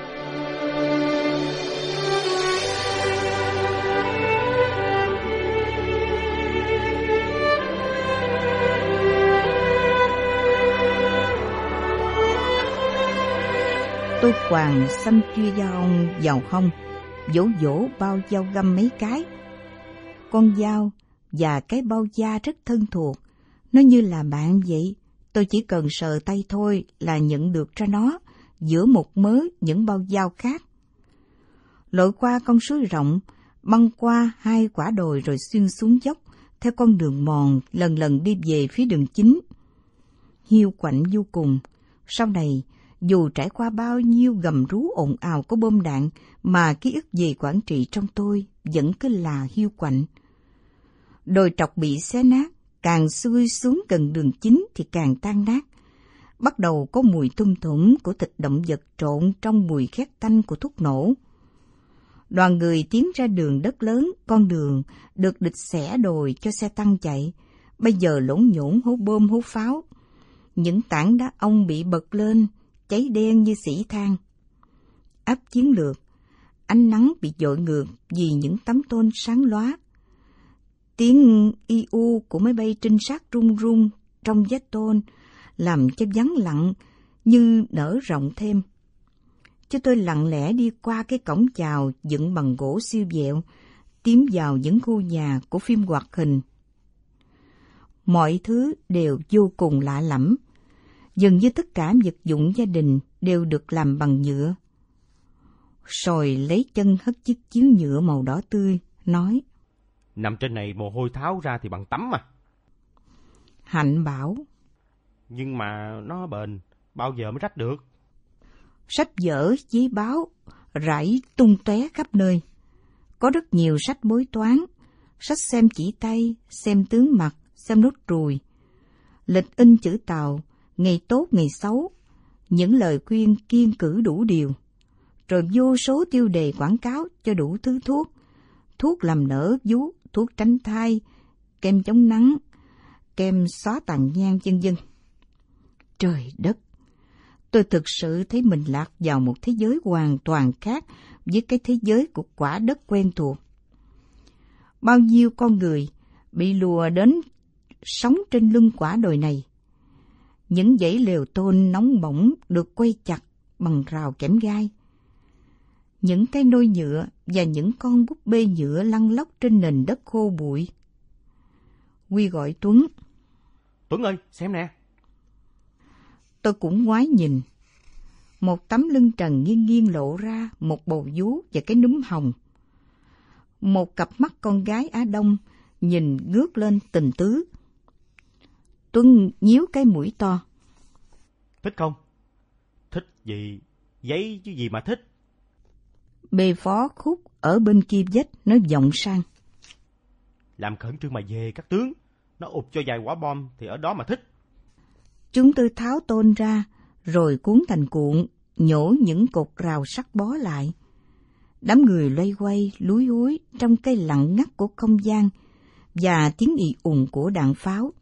Tôi quàng xăm chia dao vào hông, vỗ vỗ bao dao găm mấy cái. Con dao và cái bao da rất thân thuộc, nó như là bạn vậy. Tôi chỉ cần sờ tay thôi là nhận được ra nó giữa một mớ những bao dao khác. Lội qua con suối rộng, băng qua hai quả đồi rồi xuyên xuống dốc theo con đường mòn lần lần đi về phía đường chính. Hiu quạnh vô cùng. Sau này, dù trải qua bao nhiêu gầm rú ồn ào của bom đạn mà ký ức về Quảng Trị trong tôi vẫn cứ là hiu quạnh. Đồi trọc bị xé nát, càng xuôi xuống gần đường chính thì càng tan nát. Bắt đầu có mùi thum thủm của thịt động vật trộn trong mùi khét tanh của thuốc nổ. Đoàn người tiến ra đường đất lớn, con đường được địch xẻ đồi cho xe tăng chạy, bây giờ lỗn nhổn hố bom hố pháo. Những tảng đá ông bị bật lên, cháy đen như xỉ than. Áp chiến lược, ánh nắng bị dội ngược vì những tấm tôn sáng lóa. Tiếng i u của máy bay trinh sát rung rung trong vách tôn làm cho vắng lặng như nở rộng thêm. Cho tôi lặng lẽ đi qua cái cổng chào dựng bằng gỗ siêu vẹo, tiến vào những khu nhà của phim hoạt hình. Mọi thứ đều vô cùng lạ lẫm. Dường như tất cả vật dụng gia đình đều được làm bằng nhựa. Sòi lấy chân hất chiếc chiếu nhựa màu đỏ tươi, nói: Nằm trên này mồ hôi tháo ra thì bằng tắm mà. Hạnh bảo: Nhưng mà nó bền, bao giờ mới rách được? Sách vở, giấy báo, rải tung tóe khắp nơi. Có rất nhiều sách bói toán, sách xem chỉ tay, xem tướng mặt, xem nốt ruồi, lịch in chữ Tàu, ngày tốt ngày xấu, những lời khuyên kiêng cữ đủ điều, rồi vô số tiêu đề quảng cáo cho đủ thứ thuốc, thuốc làm nở vú, thuốc tránh thai, kem chống nắng, kem xóa tàn nhang, vân vân. Trời đất! Tôi thực sự thấy mình lạc vào một thế giới hoàn toàn khác với cái thế giới của quả đất quen thuộc. Bao nhiêu con người bị lùa đến sống trên lưng quả đồi này. Những dãy lều tôn nóng bỏng được quay chặt bằng rào kẽm gai. Những cái nôi nhựa và những con búp bê nhựa lăn lóc trên nền đất khô bụi. Huy gọi Tuấn. Tuấn ơi, xem nè. Tôi cũng ngoái nhìn. Một tấm lưng trần nghiêng nghiêng lộ ra một bầu vú và cái núm hồng. Một cặp mắt con gái Á Đông nhìn ngước lên tình tứ. Tuấn nhíu cái mũi to. Thích không? Thích gì? Giấy chứ gì mà thích. Bề phó Khúc ở bên kia vách nói vọng sang. Làm khẩn trương mà về các tướng. Nó ụp cho vài quả bom thì ở đó mà thích. Chúng tôi tháo tôn ra, rồi cuốn thành cuộn, nhổ những cột rào sắt bó lại. Đám người loay quay, lúi húi trong cái lặng ngắt của không gian và tiếng ì ùng của đạn pháo.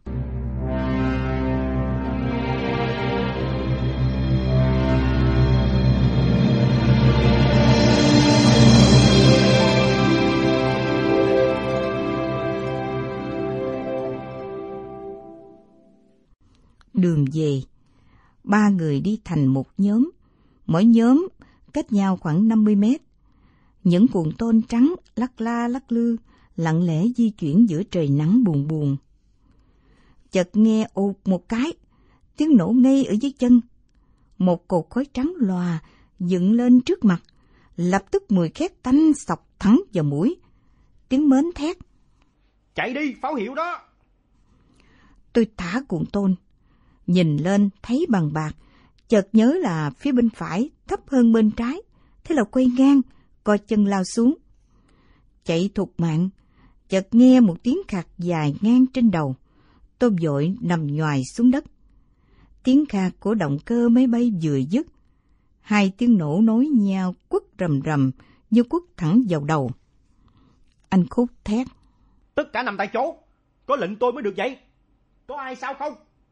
Đường về, ba người đi thành một nhóm, mỗi nhóm cách nhau khoảng năm mươi mét. Những cuộn tôn trắng lắc la lắc lư, lặng lẽ di chuyển giữa trời nắng buồn buồn. Chợt nghe ụt một cái, tiếng nổ ngay ở dưới chân. Một cột khói trắng lòa dựng lên trước mặt, lập tức mùi khét tanh xộc thẳng vào mũi. Tiếng mến thét: "Chạy đi, pháo hiệu đó!" Tôi thả cuộn tôn, nhìn lên thấy bằng bạc, chợt nhớ là phía bên phải thấp hơn bên trái, thế là quay ngang, co chân lao xuống. Chạy thục mạng, chợt nghe một tiếng khạc dài ngang trên đầu, tôi vội nằm nhoài xuống đất. Tiếng khạc của động cơ máy bay vừa dứt, hai tiếng nổ nối nhau quất rầm rầm như quất thẳng vào đầu. Anh Khúc thét: "Tất cả nằm tại chỗ, có lệnh tôi mới được vậy. Có ai sao không?"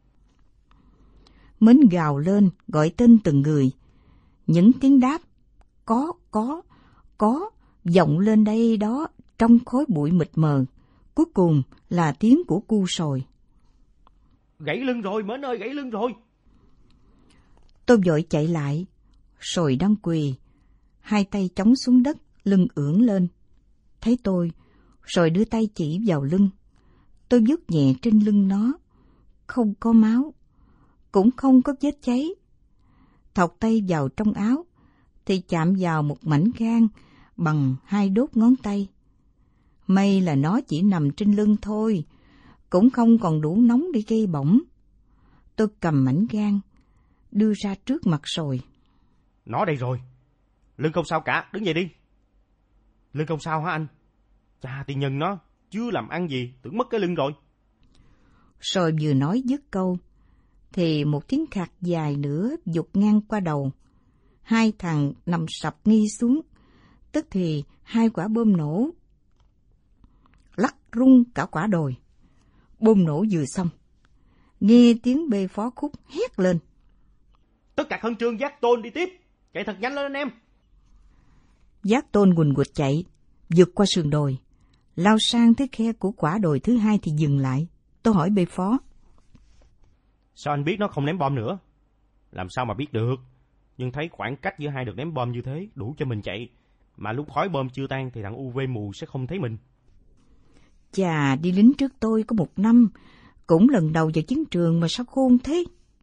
Mến gào lên gọi tên từng người. Những tiếng đáp có, có, có vọng lên đây đó trong khói bụi mịt mờ. Cuối cùng là tiếng của cu sồi. "Gãy lưng rồi, Mến ơi, gãy lưng rồi!" Tôi vội chạy lại. Sồi đang quỳ, hai tay chống xuống đất, lưng ưỡn lên. Thấy tôi, Sồi đưa tay chỉ vào lưng. Tôi vuốt nhẹ trên lưng nó. Không có máu, cũng không có vết cháy. Thọc tay vào trong áo, thì chạm vào một mảnh gan bằng hai đốt ngón tay. May là nó chỉ nằm trên lưng thôi, cũng không còn đủ nóng để gây bỏng. Tôi cầm mảnh gan, đưa ra trước mặt Sồi. "Nó đây rồi, lưng không sao cả, đứng dậy đi." "Lưng không sao hả anh? Chà, thì nhân nó, chưa làm ăn gì, tưởng mất cái lưng rồi." Sồi vừa nói dứt câu, thì một tiếng khạc dài nữa vụt ngang qua đầu. Hai thằng nằm sập nghi xuống, tức thì hai quả bom nổ lắc rung cả quả đồi. Bom nổ vừa xong, nghe tiếng bê phó Khúc hét lên: "Tất cả khẩn trương dắt Tôn đi tiếp, chạy thật nhanh lên anh em." Giác Tôn quỳnh quỳnh chạy, vượt qua sườn đồi, lao sang tới khe của quả đồi thứ hai thì dừng lại. Tôi hỏi bê phó: "Sao anh biết nó không ném bom nữa?" "Làm sao mà biết được, nhưng thấy khoảng cách giữa hai đợt ném bom như thế đủ cho mình chạy, mà lúc khói bom chưa tan thì thằng u vê mù sẽ không thấy mình." Chà, đi lính trước tôi có một năm, cũng lần đầu vào chiến trường mà sao khôn thế.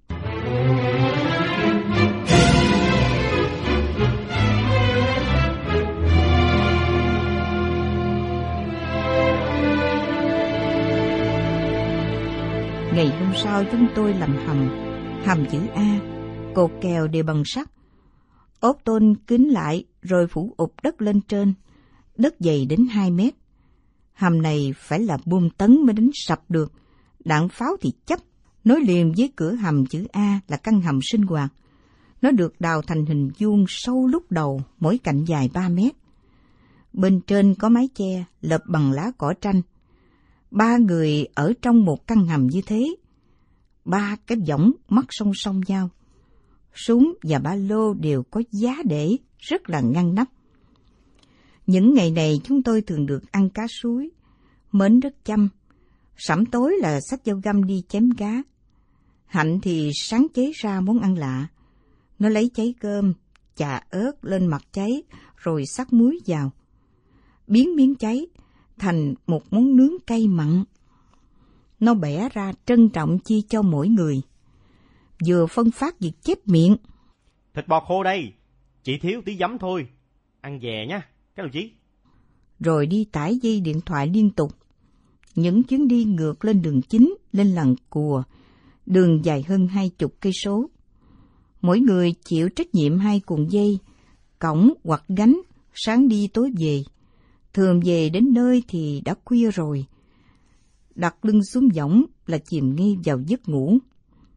Ngày hôm sau chúng tôi làm hầm, hầm chữ A, cột kèo đều bằng sắt. Ốp tôn kín lại rồi phủ ụp đất lên trên, đất dày đến hai mét. Hầm này phải là bom tấn mới đánh sập được, đạn pháo thì chấp. Nối liền với cửa hầm chữ A là căn hầm sinh hoạt. Nó được đào thành hình vuông sâu lúc đầu, mỗi cạnh dài ba mét. Bên trên có mái che, lợp bằng lá cỏ tranh. Ba người ở trong một căn hầm như thế. Ba cái võng mắt song song nhau. Súng và ba lô đều có giá để, rất là ngăn nắp. Những ngày này chúng tôi thường được ăn cá suối. Mến rất chăm. Sẩm tối là xách dao găm đi chém cá. Hạnh thì sáng chế ra món ăn lạ. Nó lấy cháy cơm, chà ớt lên mặt cháy, rồi sắc muối vào. Biến miếng cháy thành một món nướng cay mặn. Nó bẻ ra trân trọng chia cho mỗi người. Vừa phân phát việc chép miệng. "Thịt bò khô đây, chỉ thiếu tí giấm thôi. Ăn về nha, các đồng chí." Rồi đi tải dây điện thoại liên tục. Những chuyến đi ngược lên đường chính, lên làng Cùa, đường dài hơn hai chục cây số. Mỗi người chịu trách nhiệm hai cuộn dây, cõng hoặc gánh, sáng đi tối về. Thường về đến nơi thì đã khuya rồi. Đặt lưng xuống võng là chìm ngay vào giấc ngủ.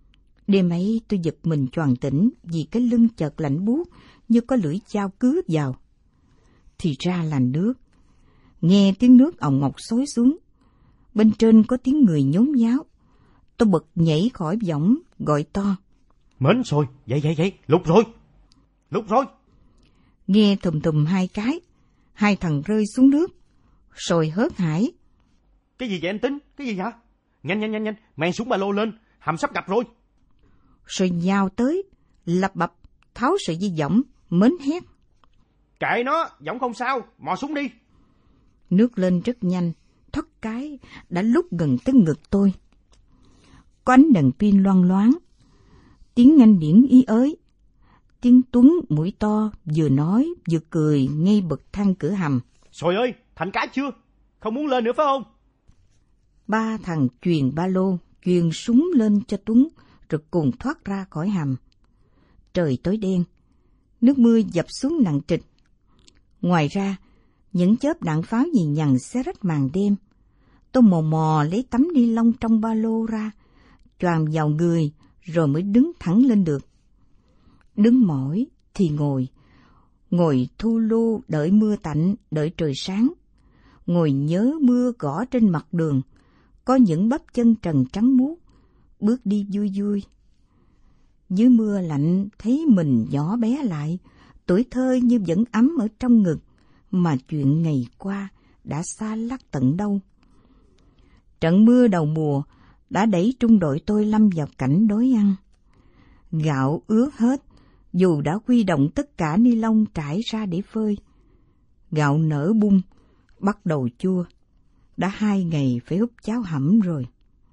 Đêm ấy tôi giật mình choàng tỉnh vì cái lưng chợt lạnh buốt như có lưỡi dao cứa vào. Thì ra là nước. Nghe tiếng nước òng ọc xối xuống. Bên trên có tiếng người nhốn nháo. Tôi bật nhảy khỏi võng, gọi to. Mến rồi, dậy dậy dậy, lục rồi, lục rồi. Nghe thùm thùm hai cái, hai thằng rơi xuống nước, rồi hớt hải. Cái gì vậy anh Tính, cái gì vậy? Nhanh nhanh nhanh nhanh, mang súng ba lô lên, hầm sắp gặp rồi. Rồi nhào tới, lập bập, tháo sợi dây võng, Mến hét. Kệ nó, võng không sao, mò súng đi. Nước lên rất nhanh, thoát cái, đã lúc gần tới ngực tôi. Có ánh đèn pin loang loáng, tiếng Anh Điển ý ới, tiếng Tuấn mũi to vừa nói vừa cười ngay bậc thang cửa hầm. Trời ơi, thành cá chưa? Không muốn lên nữa phải không? Ba thằng chuyền ba lô, chuyền súng lên cho Tuấn, rồi cùng thoát ra khỏi hầm. Trời tối đen, nước mưa dập xuống nặng trịch. Ngoài ra, những chớp đạn pháo nhì nhằng xé rách màn đêm. Tôi mò mò lấy tấm ni lông trong ba lô ra, choàng vào người rồi mới đứng thẳng lên được. Đứng mỏi thì ngồi, ngồi thu lu đợi mưa tạnh, đợi trời sáng. Ngồi nhớ mưa gõ trên mặt đường, có những bắp chân trần trắng muốt, bước đi vui vui. Dưới mưa lạnh thấy mình nhỏ bé lại, tuổi thơ như vẫn ấm ở trong ngực, mà chuyện ngày qua đã xa lắc tận đâu. Trận mưa đầu mùa đã đẩy trung đội tôi lâm vào cảnh đói ăn. Gạo ướt hết, dù đã huy động tất cả ni lông trải ra để phơi. Gạo nở bung, bắt đầu chua. Đã hai ngày phải húp cháo hẩm rồi.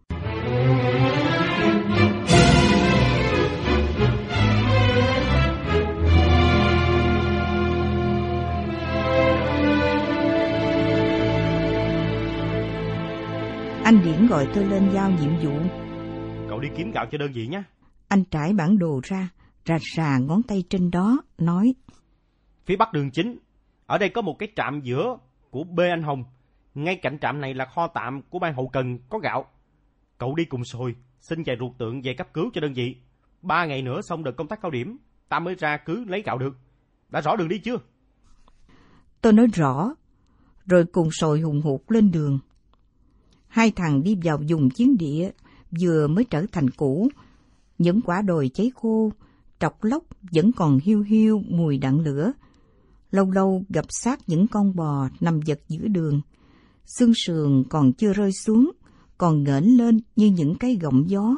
Anh Điển gọi tôi lên giao nhiệm vụ. Cậu đi kiếm gạo cho đơn vị nhé. Anh trải bản đồ ra, rà rà ngón tay trên đó, nói. Phía bắc đường chính, ở đây có một cái trạm giữa của B Anh Hồng. Ngay cạnh trạm này là kho tạm của ban hậu cần có gạo. Cậu đi cùng Sồi, xin chạy ruột tượng về cấp cứu cho đơn vị. Ba ngày nữa xong đợt công tác cao điểm, ta mới ra cứ lấy gạo được. Đã rõ đường đi chưa? Tôi nói rõ, rồi cùng Sồi hùng hục lên đường. Hai thằng đi vào vùng chiến địa, vừa mới trở thành cũ. Những quả đồi cháy khô, trọc lốc vẫn còn hiu hiu mùi đạn lửa. Lâu lâu gặp xác những con bò nằm vật giữa đường. Xương sườn còn chưa rơi xuống, còn nghển lên như những cái gọng gió.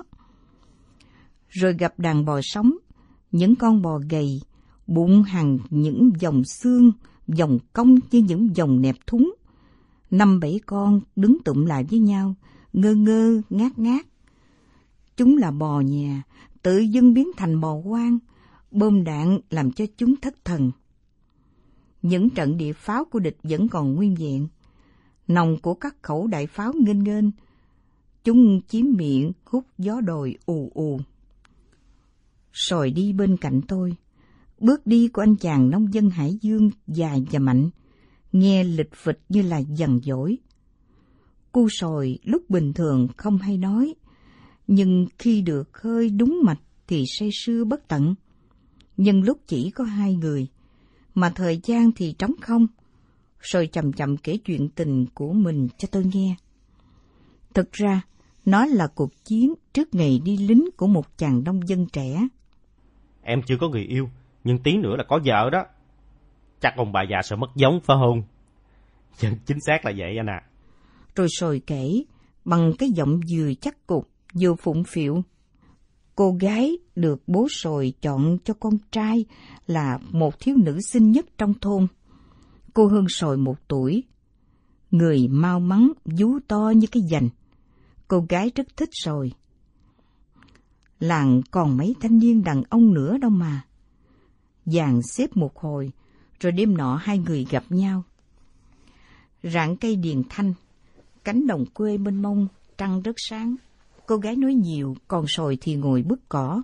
Rồi gặp đàn bò sống, những con bò gầy, bụng hằn những dòng xương, dòng cong như những dòng nẹp thúng. Năm bảy con đứng tụm lại với nhau, ngơ ngơ, ngát ngát. Chúng là bò nhà, tự dưng biến thành bò hoang, bom đạn làm cho chúng thất thần. Những trận địa pháo của địch vẫn còn nguyên vẹn. Nòng của các khẩu đại pháo nghênh nghênh, chúng chiếm miệng hút gió đồi ù ù. Sồi đi bên cạnh tôi, bước đi của anh chàng nông dân Hải Dương dài và mạnh, nghe lịch phịch như là dằn dỗi. Cu Sồi lúc bình thường không hay nói, nhưng khi được hơi đúng mạch thì say sưa bất tận. Nhưng lúc chỉ có hai người, mà thời gian thì trống không, rồi chậm chậm kể chuyện tình của mình cho tôi nghe. Thực ra, nó là cuộc chiến trước ngày đi lính của một chàng nông dân trẻ. Em chưa có người yêu, nhưng tí nữa là có vợ đó. Chắc ông bà già sợ mất giống phải không? Chính xác là vậy anh à. Rồi Sồi kể bằng cái giọng vừa chắc cục vừa phụng phịu. Cô gái được bố Sồi chọn cho con trai là một thiếu nữ xinh nhất trong thôn. Cô hơn Sồi một tuổi, người mau mắn, vú to như cái dành. Cô gái rất thích Sồi. Làng còn mấy thanh niên đàn ông nữa đâu mà. Dàn xếp một hồi, rồi đêm nọ hai người gặp nhau. Rạng cây điền thanh, cánh đồng quê mênh mông, trăng rất sáng. Cô gái nói nhiều, còn Sồi thì ngồi bứt cỏ.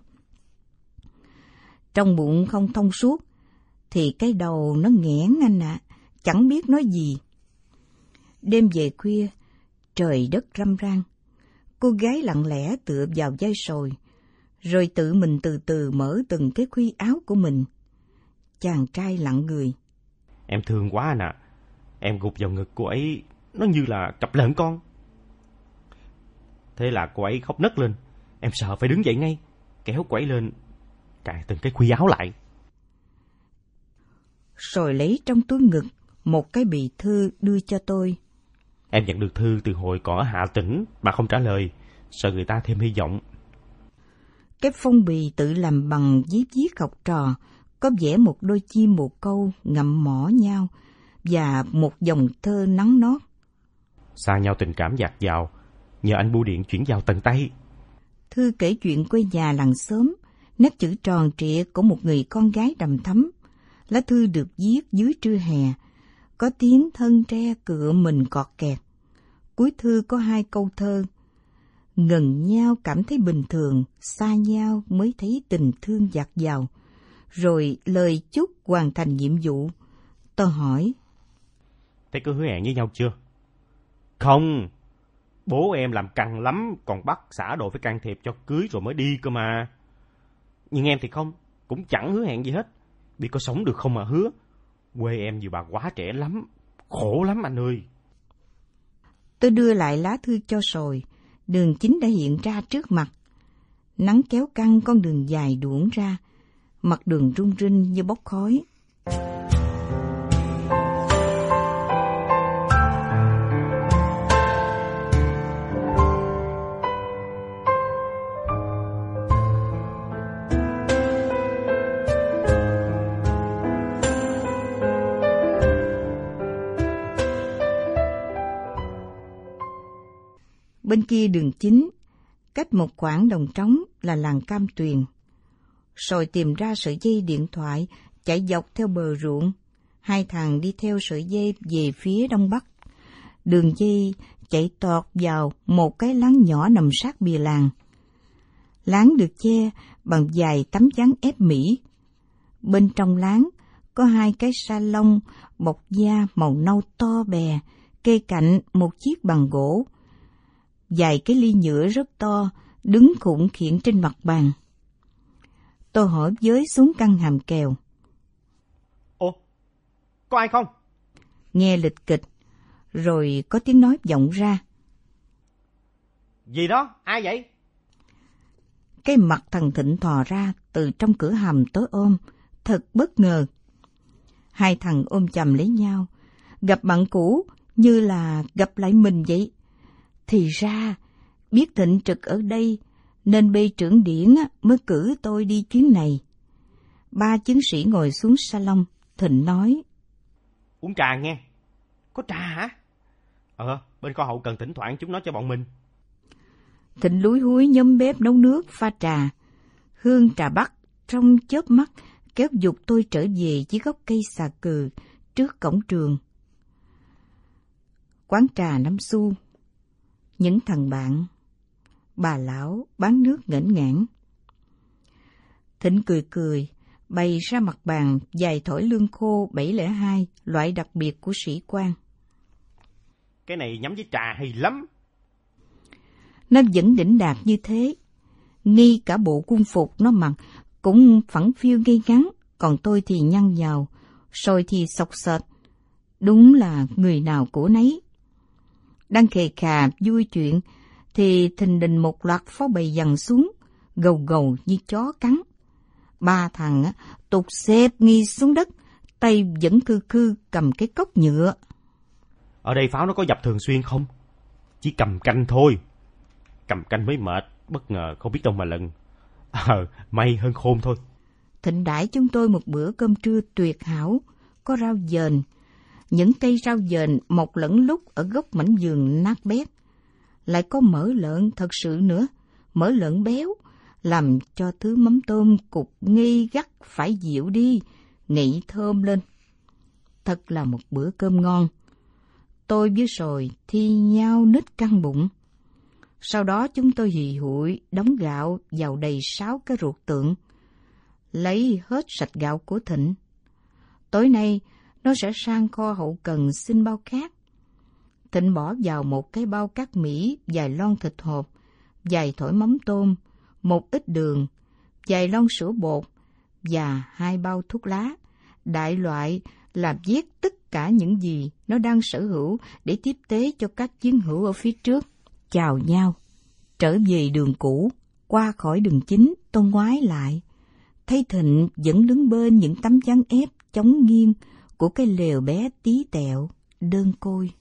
Trong bụng không thông suốt, thì cái đầu nó nghẽn anh ạ, à, chẳng biết nói gì. Đêm về khuya, trời đất râm ran. Cô gái lặng lẽ tựa vào vai Sồi, rồi tự mình từ từ mở từng cái khuy áo của mình. Chàng trai lặng người. Em thương quá anh ạ. À. Em gục vào ngực cô ấy, nó như là cặp lợn con. Thế là cô ấy khóc nấc lên. Em sợ phải đứng dậy ngay, kéo cô ấy lên, cài từng cái khuy áo lại. Rồi lấy trong túi ngực một cái bì thư đưa cho tôi. Em nhận được thư từ hồi còn ở Hà Tĩnh, bà không trả lời, sợ người ta thêm hy vọng. Cái phong bì tự làm bằng giấy viết học trò, có vẽ một đôi chim bồ câu ngậm mỏ nhau và một dòng thơ nắng nót. Xa nhau tình cảm dạt dào, nhờ anh bưu điện chuyển vào tận tay. Thư kể chuyện quê nhà làng xóm, nét chữ tròn trịa của một người con gái đằm thắm. Lá thư được viết dưới trưa hè, có tiếng thân tre cựa mình cọt kẹt. Cuối thư có hai câu thơ: gần nhau cảm thấy bình thường, xa nhau mới thấy tình thương dạt dào. Rồi lời chúc hoàn thành nhiệm vụ. Tôi hỏi: thế có hứa hẹn với nhau chưa? Không, bố em làm căng lắm, còn bắt xã đội phải can thiệp cho cưới rồi mới đi cơ mà. Nhưng em thì không, cũng chẳng hứa hẹn gì hết. Biết có sống được không mà hứa. Quê em nhiều bà quá trẻ lắm, khổ lắm anh ơi. Tôi đưa lại lá thư cho rồi. Đường chính đã hiện ra trước mặt. Nắng kéo căng con đường dài đuỗng ra, mặt đường rung rinh như bốc khói. Bên kia đường chính, cách một quãng đồng trống là làng Cam Tuyền. Rồi tìm ra sợi dây điện thoại chạy dọc theo bờ ruộng. Hai thằng đi theo sợi dây về phía đông bắc. Đường dây chạy tọt vào một cái láng nhỏ nằm sát bìa làng. Láng được che bằng vài tấm chắn ép Mỹ. Bên trong láng có hai cái salon bọc da màu nâu to bè, kê cạnh một chiếc bằng gỗ. Vài cái ly nhựa rất to đứng khủng khiễng trên mặt bàn. Tôi hỏi với xuống căn hàm kèo: Ồ, có ai không? Nghe lịch kịch, rồi có tiếng nói vọng ra: gì đó, ai vậy? Cái mặt thằng Thịnh thò ra từ trong cửa hầm tối ôm, thật bất ngờ. Hai thằng ôm chầm lấy nhau, gặp bạn cũ như là gặp lại mình vậy. Thì ra, biết Thịnh trực ở đây, nên bê trưởng Điển mới cử tôi đi chuyến này. Ba chiến sĩ ngồi xuống salon, Thịnh nói: uống trà nghe. Có trà hả? Ờ, bên kho hậu cần thỉnh thoảng chúng nó cho bọn mình. Thịnh lúi húi nhóm bếp nấu nước pha trà. Hương trà bắc trong chớp mắt kéo giục tôi trở về dưới gốc cây xà cừ trước cổng trường. Quán trà năm xu. Những thằng bạn. Bà lão bán nước nghển ngãn. Thịnh cười cười, bày ra mặt bàn vài thỏi lương khô bảy không hai, loại đặc biệt của sĩ quan. Cái này nhắm với trà hay lắm. Nó vẫn đỉnh đạt như thế. Nghi cả bộ quân phục nó mặc cũng phẳng phiu ngay ngắn, còn tôi thì nhăn nhào, rồi thì sọc sệt. Đúng là người nào của nấy. Đang khề khà vui chuyện, thì thình lình một loạt pháo bầy giằng xuống, gầu gầu như chó cắn. Ba thằng tụt xếp nghi xuống đất, tay vẫn khư khư cầm cái cốc nhựa. Ở đây pháo nó có dập thường xuyên không? Chỉ cầm canh thôi. Cầm canh mới mệt, bất ngờ không biết đâu mà lần. Ờ, may hơn khôn thôi. Thịnh đãi chúng tôi một bữa cơm trưa tuyệt hảo, có rau dền. Những cây rau dền mọc lẫn lúc ở gốc mảnh vườn nát bét. Lại có mỡ lợn thật sự nữa, mỡ lợn béo, làm cho thứ mắm tôm cục nghi gắt phải dịu đi, ngậy thơm lên. Thật là một bữa cơm ngon. Tôi với rồi thi nhau nít căng bụng. Sau đó chúng tôi hì hụi đóng gạo vào đầy sáu cái ruột tượng. Lấy hết sạch gạo của Thịnh. Tối nay nó sẽ sang kho hậu cần xin bao cát. Thịnh bỏ vào một cái bao cát Mỹ, vài lon thịt hộp, vài thỏi mắm tôm, một ít đường, vài lon sữa bột và hai bao thuốc lá. Đại loại là viết tất cả những gì nó đang sở hữu để tiếp tế cho các chiến hữu ở phía trước. Chào nhau, trở về đường cũ, qua khỏi đường chính, tôi ngoái lại. Thấy Thịnh vẫn đứng bên những tấm chắn ép chống nghiêng của cái lều bé tí tẹo, đơn côi.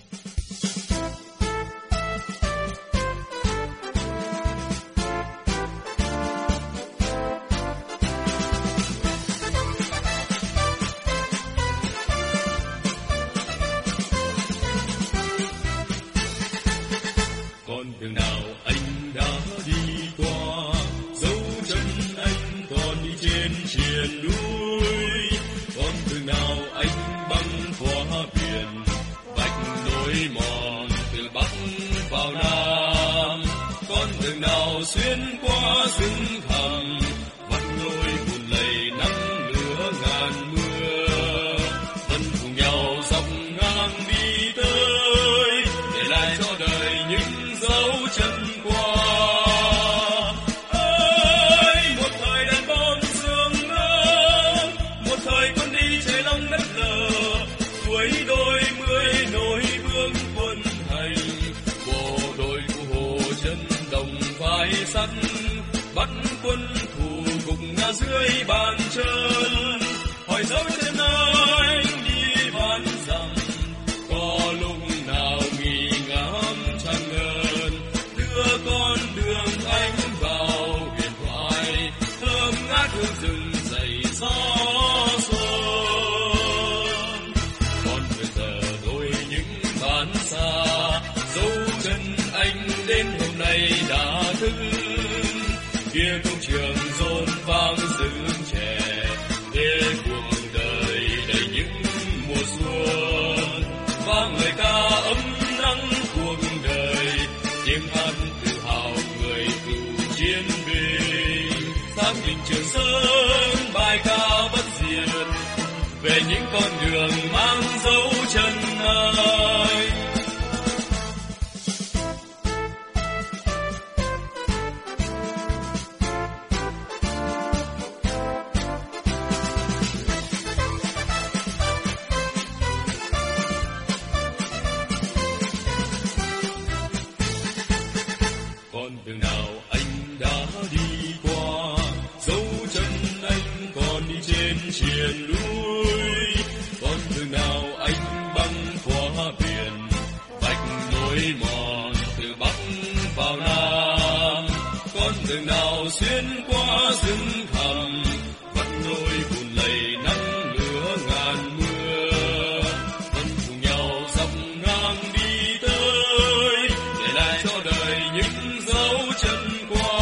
Con đường nào anh đã đi qua, dấu chân anh còn đi trên triền núi. Con đường nào anh băng qua biển, vạch nối mòn từ bắc vào nam. Con đường nào xuyên qua rừng thẳm, vắt nối buồn lầy nắng lửa ngàn mưa. Vẫn cùng nhau dọc ngang đi tới, để lại cho đời những dấu chân qua. Ơi, một thời đàn bom sương nắng, một thời con đi trời long đất lờ, tuổi đôi mươi nổi bước quân hành. Bộ đội cụ Hồ chân đồng vai sắt, bắt quân thù gục ngã dưới bàn chân. Hỏi dấu chân anh đi vạn dặm, có lúc nào nghỉ ngắm trăng ngân. Đưa con đường anh vào huyền thoại, thơm ngát hương rừng dày gió xuân. Còn bây giờ đôi những bán xa, dấu chân anh đến hôm nay đã thức. Kia công trường rộn vang rừng trẻ, để cuộc đời đầy những mùa xuân. Vang lời ca ấm nắng cuộc đời, tiếng hát tự hào người cựu chiến binh. Sáng đình Trường Sơn bài ca bất diệt, về những con đường mang dấu chân anh. Con đường nào anh đã đi qua, dấu chân anh còn đi trên triền núi. Con đường nào anh băng qua biển, vạch nối mòn từ bắc vào nam. Con đường nào xuyên qua rừng thẳm, vắt nối buồn lầy nắng lửa ngàn mưa. Vẫn cùng nhau dọc ngang đi tới, để lại cho đời những dấu chân qua.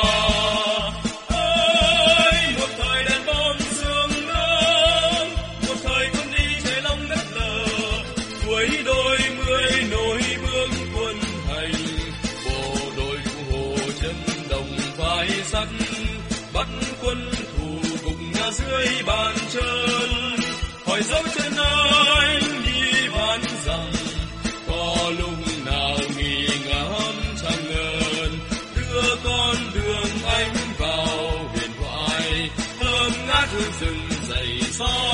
Ơi, một thời đàn bom sương nắng, một thời con đi trời long đất lờ, tuổi đôi mươi nổi bước quân hành. Bộ đội cụ Hồ chân đồng vai sắt, bắt quân thù gục ngã dưới bàn chân. Hỏi dấu chân anh đi vạn dặm, có lúc nào nghỉ ngắm trăng ngân. Đưa con đường anh vào huyền thoại, thơm ngát hương rừng dày gió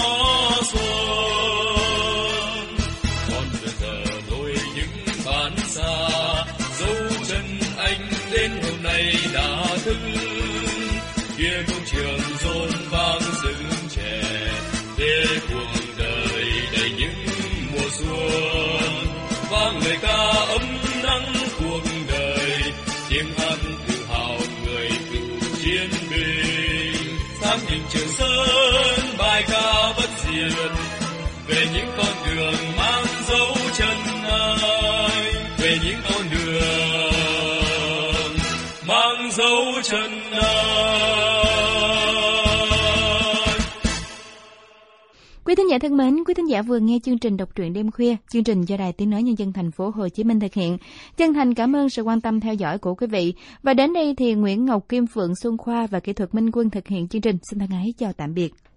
xuân. Còn bây giờ đôi những bán xa, dấu chân anh đến hôm nay đã thức. Kia công trường rộn vang rừng trẻ, để cuộc đời đầy những mùa xuân. Vang lời ca ấm nắng cuộc đời, tiếng hát tự hào người cựu chiến binh. Sáng đình Trường Sơn bài ca bất diệt, về những con đường mang dấu chân anh. Về những con đường mang dấu chân anh. Quý thính giả thân mến, quý thính giả vừa nghe chương trình đọc truyện đêm khuya, chương trình do Đài Tiếng nói Nhân dân thành phố Hồ Chí Minh thực hiện. Chân thành cảm ơn sự quan tâm theo dõi của quý vị. Và đến đây thì Nguyễn Ngọc Kim, Phượng Xuân Khoa và kỹ thuật Minh Quân thực hiện chương trình. Xin thân ái chào tạm biệt.